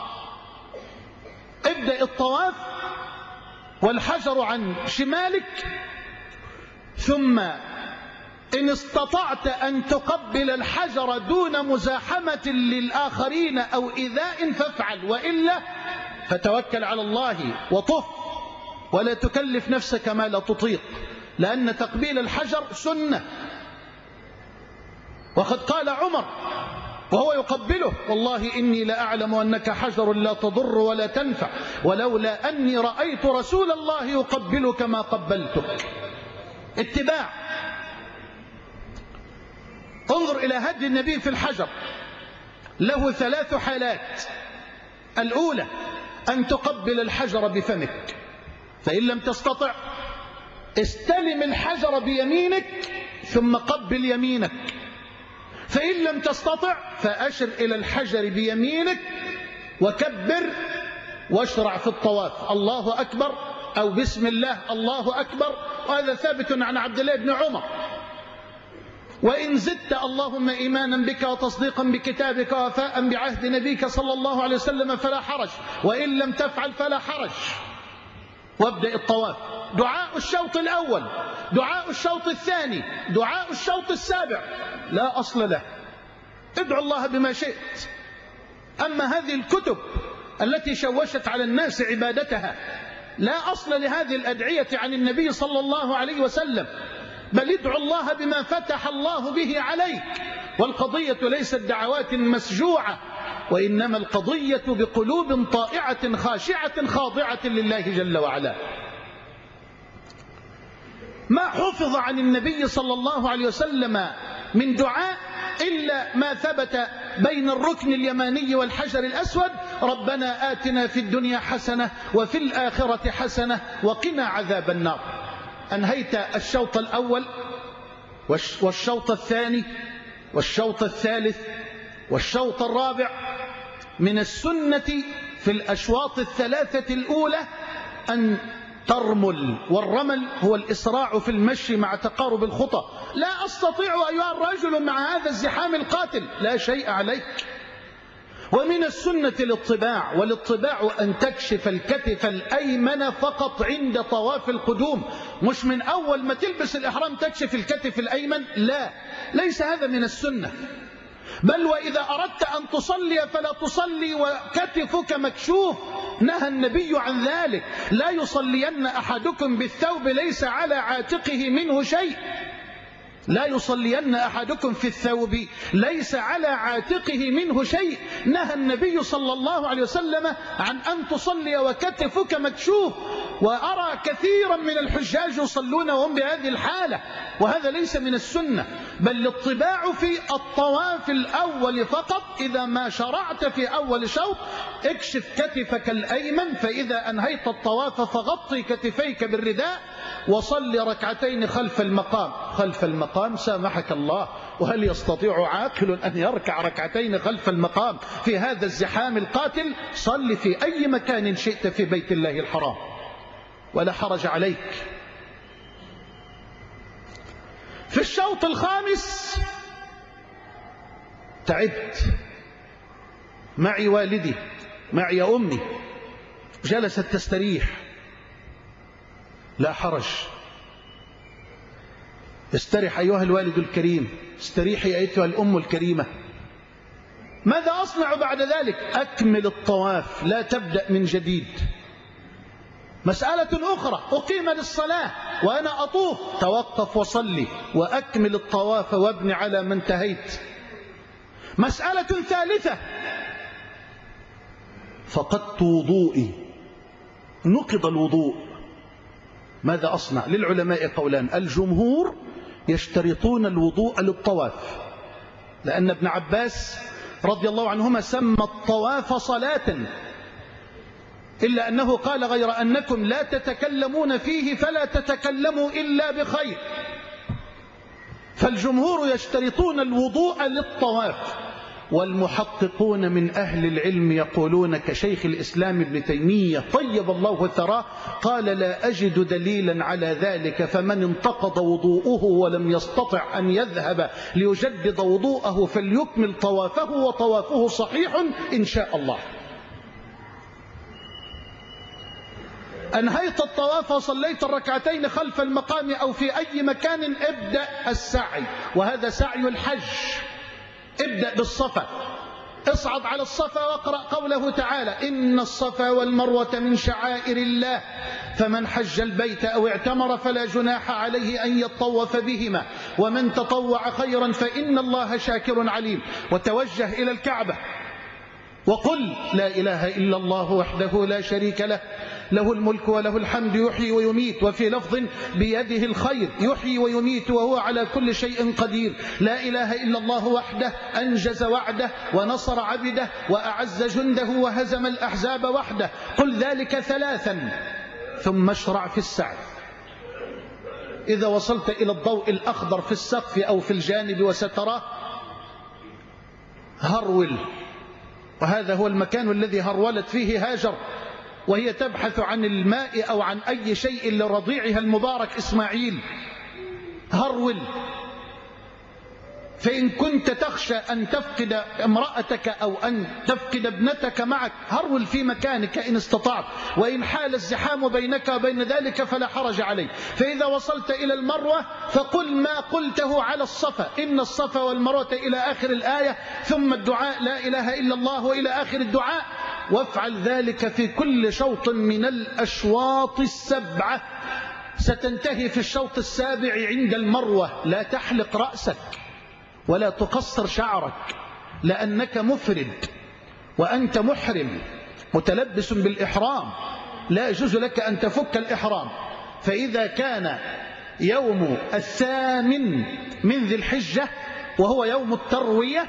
ابدأ الطواف والحجر عن شمالك، ثم إن استطعت أن تقبل الحجر دون مزاحمة للآخرين أو إيذاء فافعل، وإلا فتوكل على الله وطف، ولا تكلف نفسك ما لا تطيق، لأن تقبيل الحجر سنة. وقد قال عمر وهو يقبله: والله إني لأعلم أنك حجر لا تضر ولا تنفع، ولولا أني رأيت رسول الله يقبلك ما قبلتك. اتباع. انظر إلى هدي النبي في الحجر، له ثلاث حالات. الأولى أن تقبل الحجر بفمك، فإن لم تستطع استلم الحجر بيمينك ثم قبل يمينك، فإن لم تستطع فأشر إلى الحجر بيمينك وكبر واشرع في الطواف، الله أكبر أو بسم الله الله أكبر، وهذا ثابت عن عبد الله بن عمر. وإن زدت اللهم إيمانا بك وتصديقا بكتابك ووفاء بعهد نبيك صلى الله عليه وسلم فلا حرج، وإن لم تفعل فلا حرج. وابدأ الطواف. دعاء الشوط الأول، دعاء الشوط الثاني، دعاء الشوط السابع لا أصل له، ادعو الله بما شئت. أما هذه الكتب التي شوشت على الناس عبادتها لا أصل لهذه الأدعية عن النبي صلى الله عليه وسلم، بل ادعو الله بما فتح الله به عليك. والقضية ليست دعوات مسجوعة، وإنما القضية بقلوب طائعة خاشعة خاضعة لله جل وعلا. ما حفظ عن النبي صلى الله عليه وسلم من دعاء إلا ما ثبت بين الركن اليماني والحجر الأسود: ربنا آتنا في الدنيا حسنة وفي الآخرة حسنة وقنا عذاب النار. أنهيت الشوط الأول والشوط الثاني والشوط الثالث والشوط الرابع. من السنة في الأشواط الثلاثة الأولى أن ترمل، والرمل هو الإسراع في المشي مع تقارب الخطى. لا أستطيع أيها الرجل مع هذا الزحام القاتل، لا شيء عليك. ومن السنة الاطباع، والاطباع أن تكشف الكتف الأيمن فقط عند طواف القدوم، مش من أول ما تلبس الإحرام تكشف الكتف الأيمن، لا، ليس هذا من السنة. بل وإذا أردت أن تصلي فلا تصلي وكتفك مكشوف، نهى النبي عن ذلك: لا يصلين أحدكم بالثوب ليس على عاتقه منه شيء. لا يصلين أحدكم في الثوب ليس على عاتقه منه شيء. نهى النبي صلى الله عليه وسلم عن أن تصلي وكتفك مكشوف، وأرى كثيرا من الحجاج يصلون وهم بهذه الحالة، وهذا ليس من السنة، بل الاطباع في الطواف الأول فقط. إذا ما شرعت في أول شوط اكشف كتفك الأيمن، فإذا أنهيت الطواف فغطي كتفيك بالرداء وصل ركعتين خلف المقام. خلف المقام سامحك الله، وهل يستطيع عاقل أن يركع ركعتين خلف المقام في هذا الزحام القاتل؟ صل في أي مكان شئت في بيت الله الحرام ولا حرج عليك. في الشوط الخامس تعبت، معي والدي معي أمي، جلست تستريح، لا حرج، استرح أيها الوالد الكريم، استريحي أيتها الأم الكريمة. ماذا أصنع بعد ذلك؟ أكمل الطواف، لا تبدأ من جديد. مسألة أخرى، أقيم للصلاة وأنا أطوف، توقف وصلي وأكمل الطواف وابن على ما انتهيت. مسألة ثالثة، فقدت وضوئي، نقض الوضوء، ماذا أصنع؟ للعلماء قولان، الجمهور يشترطون الوضوء للطواف، لأن ابن عباس رضي الله عنهما سمى الطواف صلاة، إلا أنه قال غير أنكم لا تتكلمون فيه فلا تتكلموا إلا بخير. فالجمهور يشترطون الوضوء للطواف، والمحققون من أهل العلم يقولون كشيخ الإسلام ابن تيمية طيب الله ثراه قال لا أجد دليلا على ذلك، فمن انتقض وضوءه ولم يستطع أن يذهب ليجدد وضوءه فليكمل طوافه وطوافه صحيح إن شاء الله. أنهيت الطواف وصليت الركعتين خلف المقام أو في أي مكان، ابدأ السعي، وهذا سعي الحج. ابدأ بالصفا، اصعد على الصفا واقرأ قوله تعالى إن الصفا والمروة من شعائر الله فمن حج البيت أو اعتمر فلا جناح عليه أن يطوف بهما ومن تطوع خيرا فإن الله شاكر عليم. وتوجه إلى الكعبة وقل لا إله إلا الله وحده لا شريك له له الملك وله الحمد يحيي ويميت، وفي لفظ بيده الخير يحيي ويميت وهو على كل شيء قدير. لا إله إلا الله وحده أنجز وعده ونصر عبده وأعز جنده وهزم الأحزاب وحده. قل ذلك ثلاثا ثم اشرع في السعي. إذا وصلت إلى الضوء الأخضر في السقف أو في الجانب وستراه هرول، وهذا هو المكان الذي هرولت فيه هاجر وهي تبحث عن الماء أو عن أي شيء لرضيعها المبارك إسماعيل. هرول، فإن كنت تخشى أن تفقد امرأتك أو أن تفقد ابنتك معك هرول في مكانك إن استطعت، وإن حال الزحام بينك وبين ذلك فلا حرج عليك. فإذا وصلت إلى المروة فقل ما قلته على الصفا إن الصفا والمروة إلى آخر الآية، ثم الدعاء لا إله إلا الله وإلى آخر الدعاء، وافعل ذلك في كل شوط من الأشواط السبعة. ستنتهي في الشوط السابع عند المروة. لا تحلق رأسك ولا تقصر شعرك لأنك مفرد وأنت محرم متلبس بالإحرام، لا يجوز لك أن تفك الإحرام. فإذا كان يوم الثامن من ذي الحجة وهو يوم التروية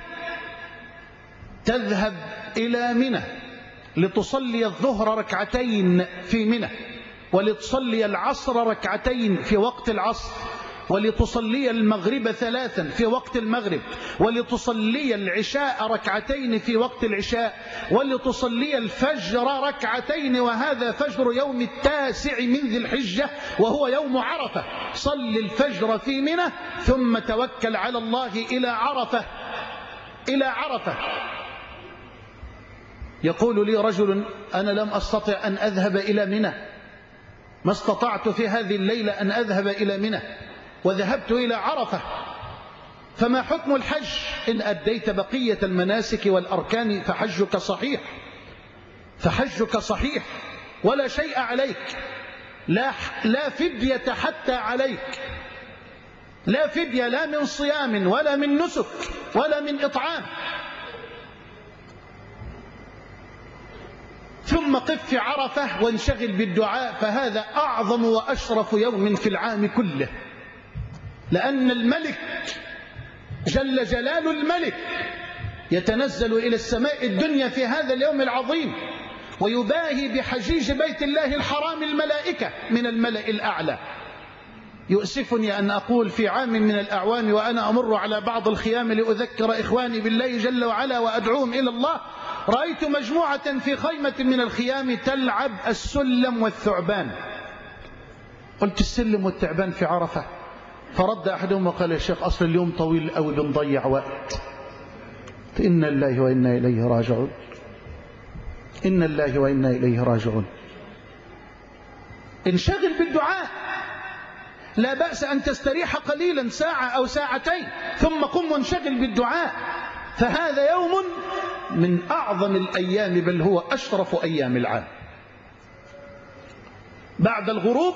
تذهب إلى منى لتصلي الظهر ركعتين في منى، ولتصلي العصر ركعتين في وقت العصر، ولتصلي المغرب ثلاثا في وقت المغرب، ولتصلي العشاء ركعتين في وقت العشاء، ولتصلي الفجر ركعتين، وهذا فجر يوم التاسع من ذي الحجة وهو يوم عرفة. صل الفجر في منى ثم توكل على الله إلى عرفة. إلى عرفة. يقول لي رجل أنا لم أستطع أن أذهب إلى منى، ما استطعت في هذه الليلة أن أذهب إلى منى وذهبت إلى عرفة، فما حكم الحج؟ إن أديت بقية المناسك والأركان فحجك صحيح، فحجك صحيح ولا شيء عليك، لا, لا فدية حتى عليك. لا فدية، لا من صيام ولا من نسك ولا من إطعام. ثم قف في عرفة وانشغل بالدعاء، فهذا أعظم وأشرف يوم في العام كله، لأن الملك جل جلال الملك يتنزل إلى السماء الدنيا في هذا اليوم العظيم، ويباهي بحجيج بيت الله الحرام الملائكة من الملأ الأعلى. يؤسفني أن أقول في عام من الأعوام وأنا أمر على بعض الخيام لأذكر إخواني بالله جل وعلا وأدعوهم إلى الله، رأيت مجموعة في خيمة من الخيام تلعب السلم والثعبان. قلت السلم والتعبان في عرفة؟ فرد أحدهم وقال يا شيخ أصل اليوم طويل أوي بنضيع وقت. إنا الله وإنا إليه راجعون، إنا الله وإنا إليه راجعون. انشغل بالدعاء، لا بأس أن تستريح قليلا ساعة أو ساعتين، ثم قم وانشغل بالدعاء، فهذا يوم من أعظم الأيام، بل هو أشرف أيام العام. بعد الغروب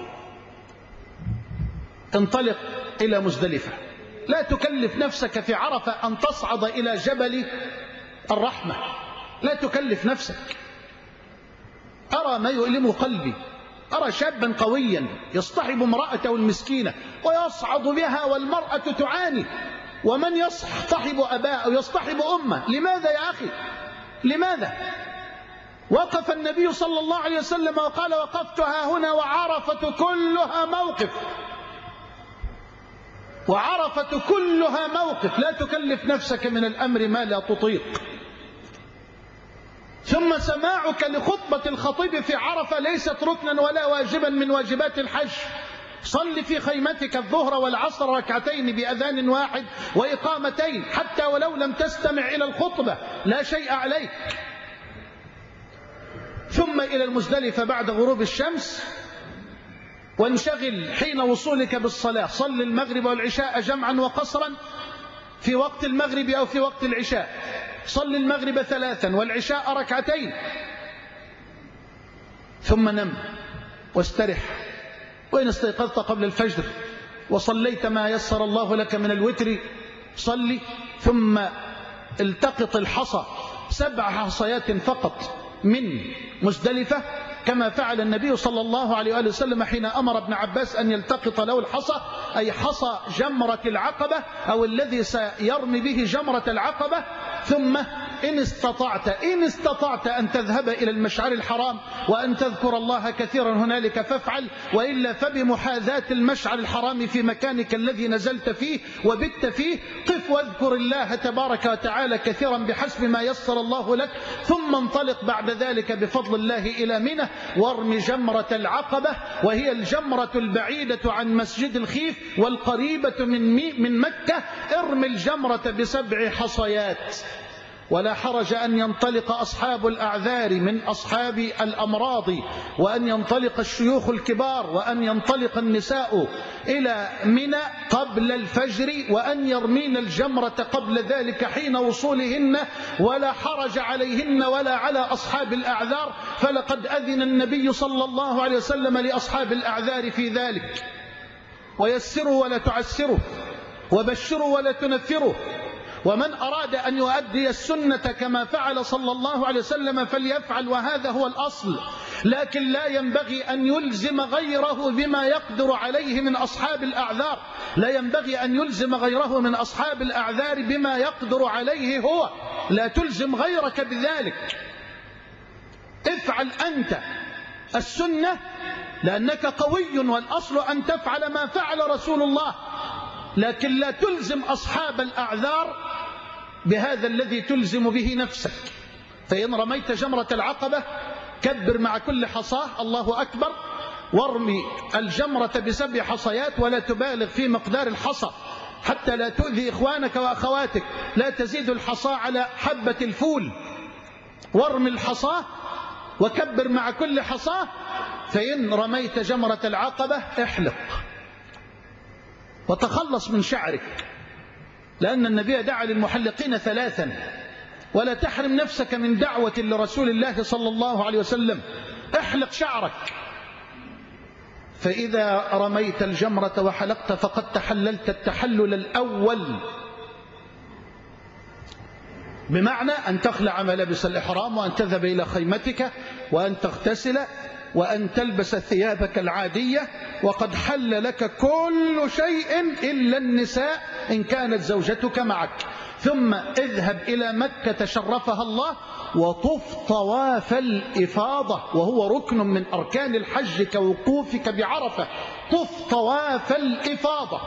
انطلق إلى مزدلفة. لا تكلف نفسك في عرفة أن تصعد إلى جبل الرحمة، لا تكلف نفسك. أرى ما يؤلم قلبي، أرى شابا قويا يصطحب امرأته المسكينة ويصعد بها والمرأة تعاني، ومن يصطحب أباه أو يصطحب أمه؟ لماذا يا أخي؟ لماذا؟ وقف النبي صلى الله عليه وسلم وقال وقفت ها هنا وعرفة كلها موقف، وعرفة كلها موقف. لا تكلف نفسك من الأمر ما لا تطيق. ثم سماعك لخطبة الخطيب في عرفة ليست ركنا ولا واجبا من واجبات الحج. صل في خيمتك الظهر والعصر ركعتين بأذان واحد وإقامتين، حتى ولو لم تستمع إلى الخطبة لا شيء عليك. ثم إلى المزدلفة بعد غروب الشمس، وانشغل حين وصولك بالصلاة. صل المغرب والعشاء جمعا وقصرا في وقت المغرب أو في وقت العشاء. صل المغرب ثلاثا والعشاء ركعتين، ثم نم واسترح. وإن استيقظت قبل الفجر وصليت ما يسر الله لك من الوتر صلي، ثم التقط الحصى سبع حصيات فقط من مزدلفة، كما فعل النبي صلى الله عليه وآله وسلم حين أمر ابن عباس أن يلتقط له الحصى، أي حصى جمرة العقبة أو الذي سيرمي به جمرة العقبة. ثم إن استطعت إن استطعت أن تذهب إلى المشعر الحرام وأن تذكر الله كثيرا هنالك فافعل، وإلا فبمحاذاة المشعر الحرام في مكانك الذي نزلت فيه وبت فيه قف واذكر الله تبارك وتعالى كثيرا بحسب ما يسر الله لك. ثم انطلق بعد ذلك بفضل الله إلى منى وارم جمرة العقبة، وهي الجمرة البعيدة عن مسجد الخيف والقريبة من من مكة. ارم الجمرة بسبع حصيات. ولا حرج أن ينطلق أصحاب الأعذار من أصحاب الأمراض، وأن ينطلق الشيوخ الكبار، وأن ينطلق النساء إلى منى قبل الفجر، وأن يرمين الجمرة قبل ذلك حين وصولهن. ولا حرج عليهن ولا على أصحاب الأعذار، فلقد أذن النبي صلى الله عليه وسلم لأصحاب الأعذار في ذلك. ويسروا ولا تعسروا، وبشروا ولا تنفروا. ومن أراد أن يؤدي السنة كما فعل صلى الله عليه وسلم فليفعل، وهذا هو الأصل. لكن لا ينبغي أن يلزم غيره بما يقدر عليه من أصحاب الأعذار، لا ينبغي أن يلزم غيره من أصحاب الأعذار بما يقدر عليه هو. لا تلزم غيرك بذلك، افعل أنت السنة لأنك قوي، والأصل أن تفعل ما فعل رسول الله. لكن لا تلزم أصحاب الأعذار بهذا الذي تلزم به نفسك. فإن رميت جمرة العقبة كبر مع كل حصاة الله أكبر، وارمي الجمرة بسبع حصيات، ولا تبالغ في مقدار الحصى حتى لا تؤذي إخوانك وأخواتك. لا تزيد الحصى على حبة الفول. وارمي الحصى وكبر مع كل حصاة. فإن رميت جمرة العقبة احلق وتخلص من شعرك، لأن النبي دعا للمحلقين ثلاثا. ولا تحرم نفسك من دعوة لرسول الله صلى الله عليه وسلم. احلق شعرك، فإذا رميت الجمرة وحلقت فقد تحللت التحلل الأول، بمعنى أن تخلع ملابس الإحرام وأن تذهب إلى خيمتك وأن تغتسل وأن تلبس ثيابك العادية، وقد حل لك كل شيء إلا النساء إن كانت زوجتك معك. ثم اذهب إلى مكة شرفها الله وطف طواف الإفاضة، وهو ركن من أركان الحج كوقوفك بعرفة. طف طواف الإفاضة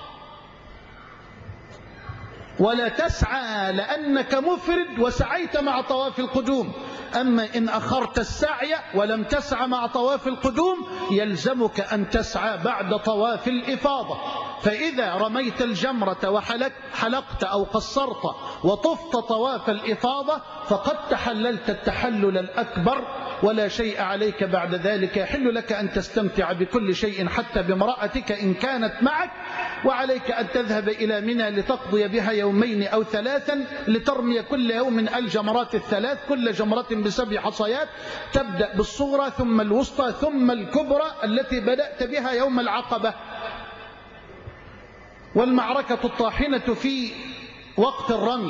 ولا تسعى لأنك مفرد وسعيت مع طواف القدوم. أما إن أخرت السعي ولم تسعى مع طواف القدوم يلزمك أن تسعى بعد طواف الإفاضة. فإذا رميت الجمرة وحلقت أو قصرت وطفت طواف الإفاضة فقد تحللت التحلل الأكبر، ولا شيء عليك بعد ذلك. يحل لك أن تستمتع بكل شيء حتى بامرأتك إن كانت معك، وعليك أن تذهب إلى منى لتقضي بها يومين أو ثلاثا لترمي كل يوم الجمرات الثلاث، كل جمرة بسبع حصيات، تبدأ بالصغرى ثم الوسطى ثم الكبرى التي بدأت بها يوم العقبة. والمعركة الطاحنة في وقت الرمي.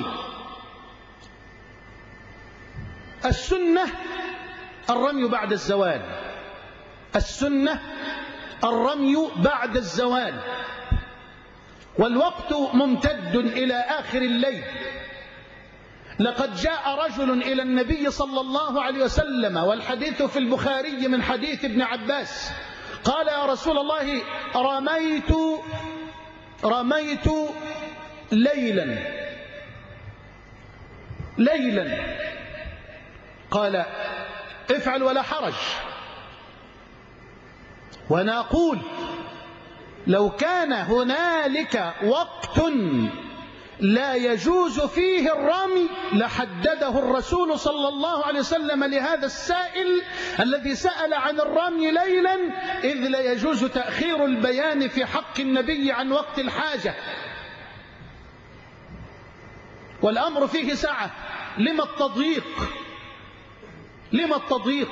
السنة الرمي بعد الزوال، السنة الرمي بعد الزوال، والوقت ممتد إلى آخر الليل. لقد جاء رجل إلى النبي صلى الله عليه وسلم، والحديث في البخاري من حديث ابن عباس، قال: يا رسول الله، رميت رميت ليلا ليلا قال: افعل ولا حرج. وأنا أقول لو كان هنالك وقت لا يجوز فيه الرمي لحدده الرسول صلى الله عليه وسلم لهذا السائل الذي سأل عن الرمي ليلا، إذ لا يجوز تأخير البيان في حق النبي عن وقت الحاجة. والأمر فيه سعة. لما التضييق؟ لما التضييق؟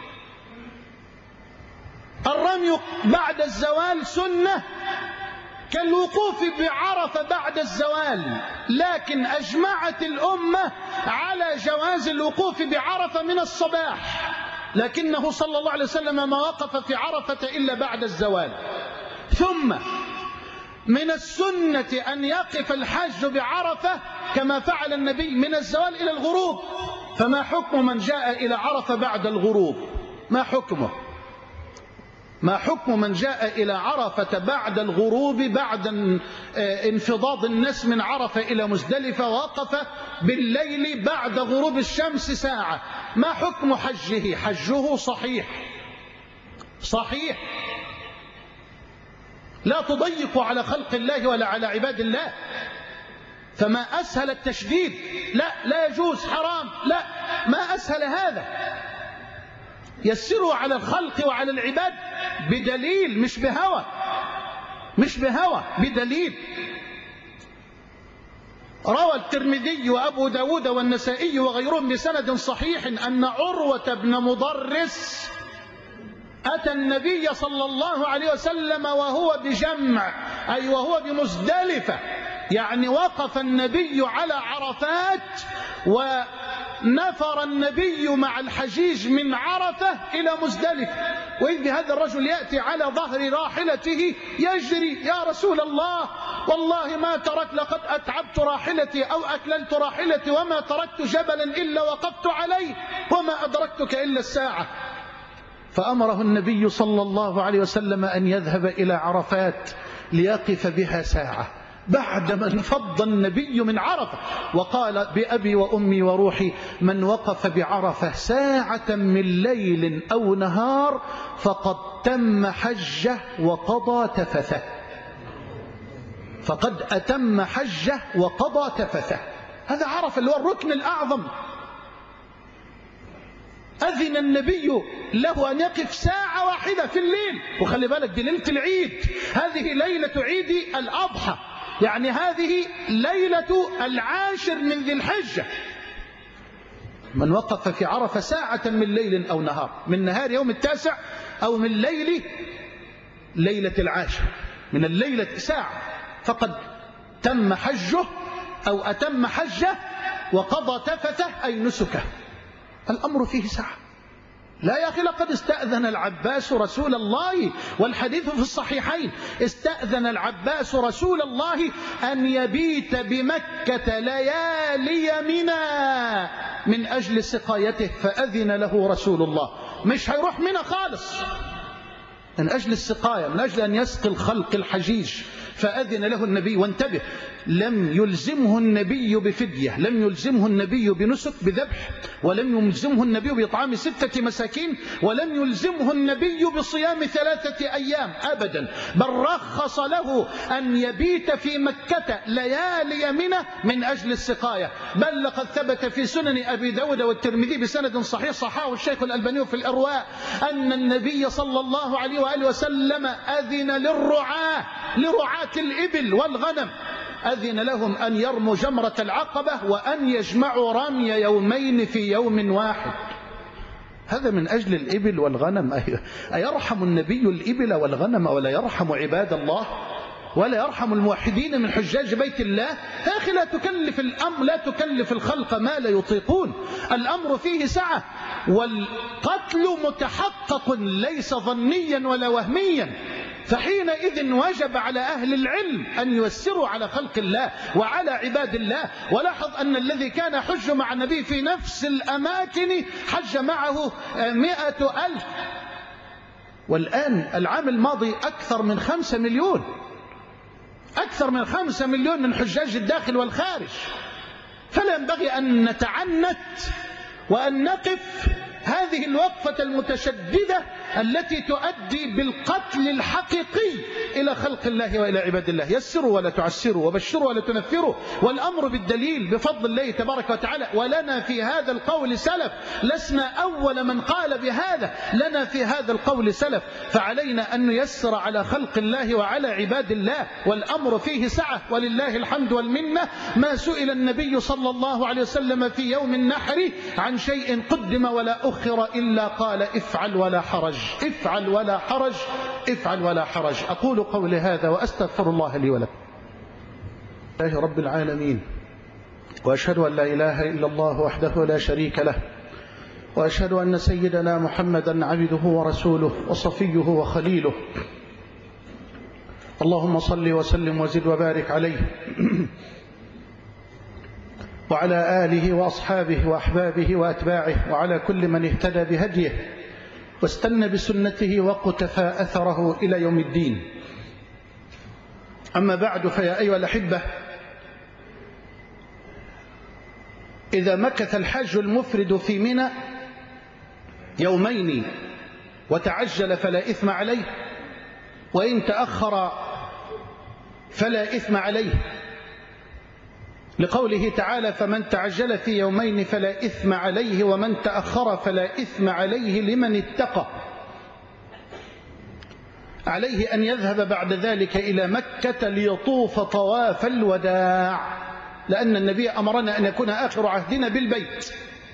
الرمي بعد الزوال سنة كالوقوف بعرفة بعد الزوال، لكن أجمعت الأمة على جواز الوقوف بعرفة من الصباح، لكنه صلى الله عليه وسلم ما وقف في عرفة إلا بعد الزوال. ثم من السنة أن يقف الحاج بعرفة كما فعل النبي من الزوال إلى الغروب. فما حكم من جاء إلى عرفة بعد الغروب؟ ما حكمه؟ ما حكم من جاء إلى عرفة بعد الغروب، بعد انفضاض الناس من عرفة إلى مزدلفة، ووقف بالليل بعد غروب الشمس ساعة؟ ما حكم حجه؟ حجه صحيح صحيح. لا تضيق على خلق الله ولا على عباد الله. فما أسهل التشديد، لا لا يجوز، حرام، لا، ما أسهل هذا. يسروا على الخلق وعلى العباد بدليل، مش بهوى، مش بهوى، بدليل. روى الترمذي وأبو داود والنسائي وغيرهم بسند صحيح أن عروة بن مضرس أتى النبي صلى الله عليه وسلم وهو بجمع، أي وهو بمزدلفة، يعني وقف النبي على عرفات ونفر النبي مع الحجيج من عرفة إلى مزدلفة، وإذ هذا الرجل يأتي على ظهر راحلته يجري: يا رسول الله، والله ما ترك، لقد أتعبت راحلتي أو أكللت راحلتي، وما تركت جبلا إلا وقفت عليه، وما أدركتك إلا الساعة. فأمره النبي صلى الله عليه وسلم أن يذهب إلى عرفات ليقف بها ساعة بعدما انفض النبي من عرفة، وقال: بأبي وأمي وروحي، من وقف بعرفة ساعة من ليل أو نهار فقد تم حجه وقضى تفثه، فقد أتم حجه وقضى تفثه. هذا عرفة اللي هو الركن الأعظم. أذن النبي له أن يقف ساعة واحدة في الليل، وخلي بالك دي ليلة العيد، هذه ليلة عيد الأضحى، يعني هذه ليلة العاشر من ذي الحجة. من وقف في عرفة ساعة من ليل أو نهار، من نهار يوم التاسع أو من ليل ليلة العاشر من الليلة ساعة فقد تم حجه أو أتم حجه وقضى تفثه أي نسكه. الأمر فيه ساعة. لا يا أخي، لقد استأذن العباس رسول الله، والحديث في الصحيحين، استأذن العباس رسول الله أن يبيت بمكة ليالي منى من أجل سقايته، فأذن له رسول الله. مش هيروح منى خالص، من أجل السقاية، من أجل أن يسقي الخلق الحجيج، فأذن له النبي. وانتبه، لم يلزمه النبي بفدية، لم يلزمه النبي بنسك بذبح، ولم يلزمه النبي بإطعام ستة مساكين، ولم يلزمه النبي بصيام ثلاثة أيام أبدا، بل رخص له أن يبيت في مكة ليالي منى من أجل السقاية. بل لقد ثبت في سنن أبي داود والترمذي بسند صحيح صححه الشيخ الألباني في الإرواء أن النبي صلى الله عليه وآله وسلم أذن للرعاة لرعاة الإبل والغنم، أذن لهم أن يرموا جمرة العقبة وأن يجمعوا رمي يومين في يوم واحد. هذا من أجل الإبل والغنم. أيرحم النبي الإبل والغنم ولا يرحم عباد الله ولا يرحم الموحدين من حجاج بيت الله؟ يا أخي لا تكلف الأمر، لا تكلف الخلق ما لا يطيقون. الأمر فيه سعة، والقتل متحقق ليس ظنيا ولا وهميا، فحينئذ وجب على أهل العلم أن ييسروا على خلق الله وعلى عباد الله. ولاحظ أن الذي كان حج مع النبي في نفس الأماكن حج معه مئة ألف، والآن العام الماضي أكثر من خمسة مليون، أكثر من خمسة مليون من حجاج الداخل والخارج. فلا ينبغي أن نتعنت وأن نقف هذه الوقفة المتشددة التي تؤدي بالقتل الحقيقي إلى خلق الله وإلى عباد الله. يسروا ولا تعسروا، وبشروا ولا تنفروا، والأمر بالدليل بفضل الله تبارك وتعالى. ولنا في هذا القول سلف، لسنا أول من قال بهذا، لنا في هذا القول سلف، فعلينا أن نيسر على خلق الله وعلى عباد الله، والأمر فيه سعة ولله الحمد والمنة. ما سئل النبي صلى الله عليه وسلم في يوم النحر عن شيء قدم ولا أخر إلا قال افعل ولا حرج، افعل ولا حرج، افعل ولا حرج. أقول قولي هذا وأستغفر الله لي ولكم. الله رب العالمين، وأشهد أن لا إله إلا الله وحده لا شريك له، وأشهد أن سيدنا محمدا عبده ورسوله وصفيه وخليله. اللهم صل وسلم وزد وبارك عليه وعلى آله وأصحابه وأحبابه وأتباعه، وعلى كل من اهتدى بهديه واستنى بسنته وقتفى أثره إلى يوم الدين. أما بعد، فيا أيها الأحبة، إذا مكث الحاج المفرد في منى يومين وتعجل فلا إثم عليه، وإن تأخر فلا إثم عليه، لقوله تعالى فمن تعجل في يومين فلا إثم عليه ومن تأخر فلا إثم عليه لمن اتقى. عليه أن يذهب بعد ذلك إلى مكة ليطوف طواف الوداع، لأن النبي أمرنا أن يكون آخر عهدنا بالبيت.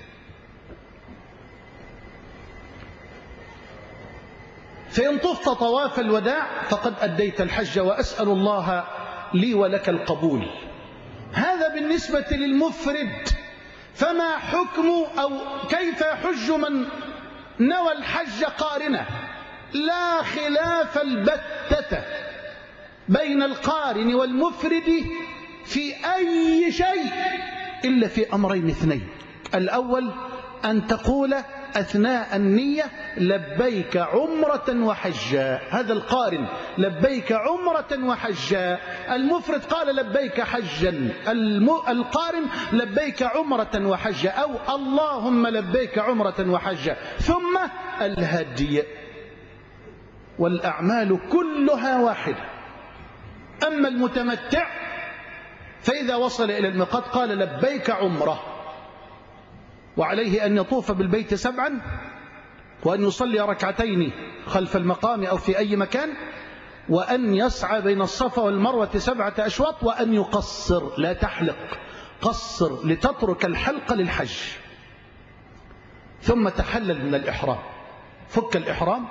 فإن طفت طواف الوداع فقد أديت الحج، وأسأل الله لي ولك القبول. هذا بالنسبة للمفرد. فما حكم أو كيف يحج من نوى الحج قارنة؟ لا خلاف البتة بين القارن والمفرد في أي شيء إلا في أمرين اثنين. الأول أن تقول أثناء النية لبيك عمرة وحجا، هذا القارن لبيك عمرة وحجا. المفرد قال لبيك حجا، القارن لبيك عمرة وحجا، أو اللهم لبيك عمرة وحجا. ثم الهدي، والأعمال كلها واحدة. أما المتمتع فإذا وصل إلى الميقات قال لبيك عمرة، وعليه أن يطوف بالبيت سبعا، وأن يصلي ركعتين خلف المقام أو في أي مكان، وأن يسعى بين الصفا والمروة سبعة أشواط، وأن يقصر لا تحلق، قصر لتترك الحلق للحج. ثم تحلل من الإحرام، فك الإحرام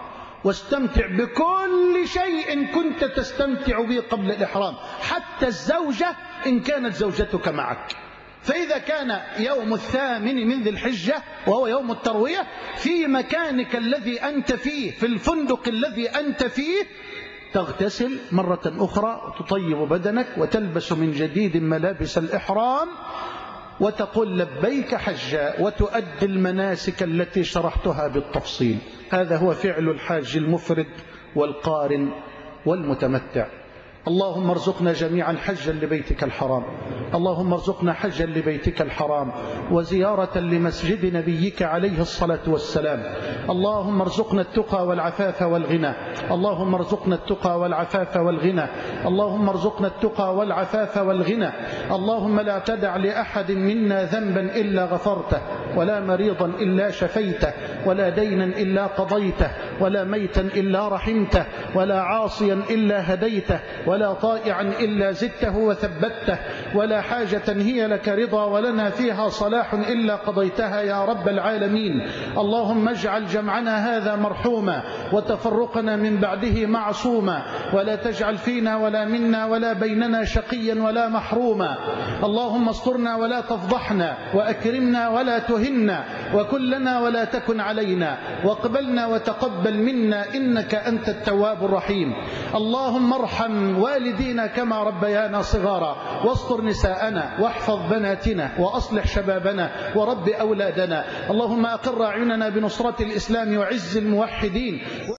واستمتع بكل شيء كنت تستمتع به قبل الإحرام، حتى الزوجة إن كانت زوجتك معك. فإذا كان يوم الثامن من ذي الحجة وهو يوم التروية في مكانك الذي أنت فيه، في الفندق الذي أنت فيه، تغتسل مرة أخرى، تطيب بدنك وتلبس من جديد ملابس الإحرام وتقول لبيك حجا، وتؤدي المناسك التي شرحتها بالتفصيل. هذا هو فعل الحاج المفرد والقارن والمتمتع. اللهم ارزقنا جميعا حجا لبيتك الحرام، اللهم ارزقنا حجا لبيتك الحرام وزيارة لمسجد نبيك عليه الصلاة والسلام. اللهم ارزقنا التقى والعفاف والغنى، اللهم ارزقنا التقى والعفاف والغنى، اللهم ارزقنا التقى والعفاف والغنى. اللهم لا تدع لأحد منا ذنبا إلا غفرته، ولا مريضا إلا شفيته، ولا دينا إلا قضيته، ولا ميتا إلا رحمته، ولا عاصيا إلا هديته، ولا طائعا إلا زدته وثبته، ولا حاجة هي لك رضا ولنا فيها صلاح إلا قضيتها يا رب العالمين. اللهم اجعل جمعنا هذا مرحوما وتفرقنا من بعده معصوما، ولا تجعل فينا ولا منا ولا بيننا شقيا ولا محروما. اللهم استرنا ولا تفضحنا، وأكرمنا ولا تهنا، وكلنا ولا تكن علينا، واقبلنا وتقبل منا إنك أنت التواب الرحيم. اللهم ارحم والدينا كما ربيانا صغارا، واستر نساءنا، واحفظ بناتنا، وأصلح شبابنا، ورب أولادنا. اللهم أقر أعيننا بنصرة الإسلام وعز الموحدين.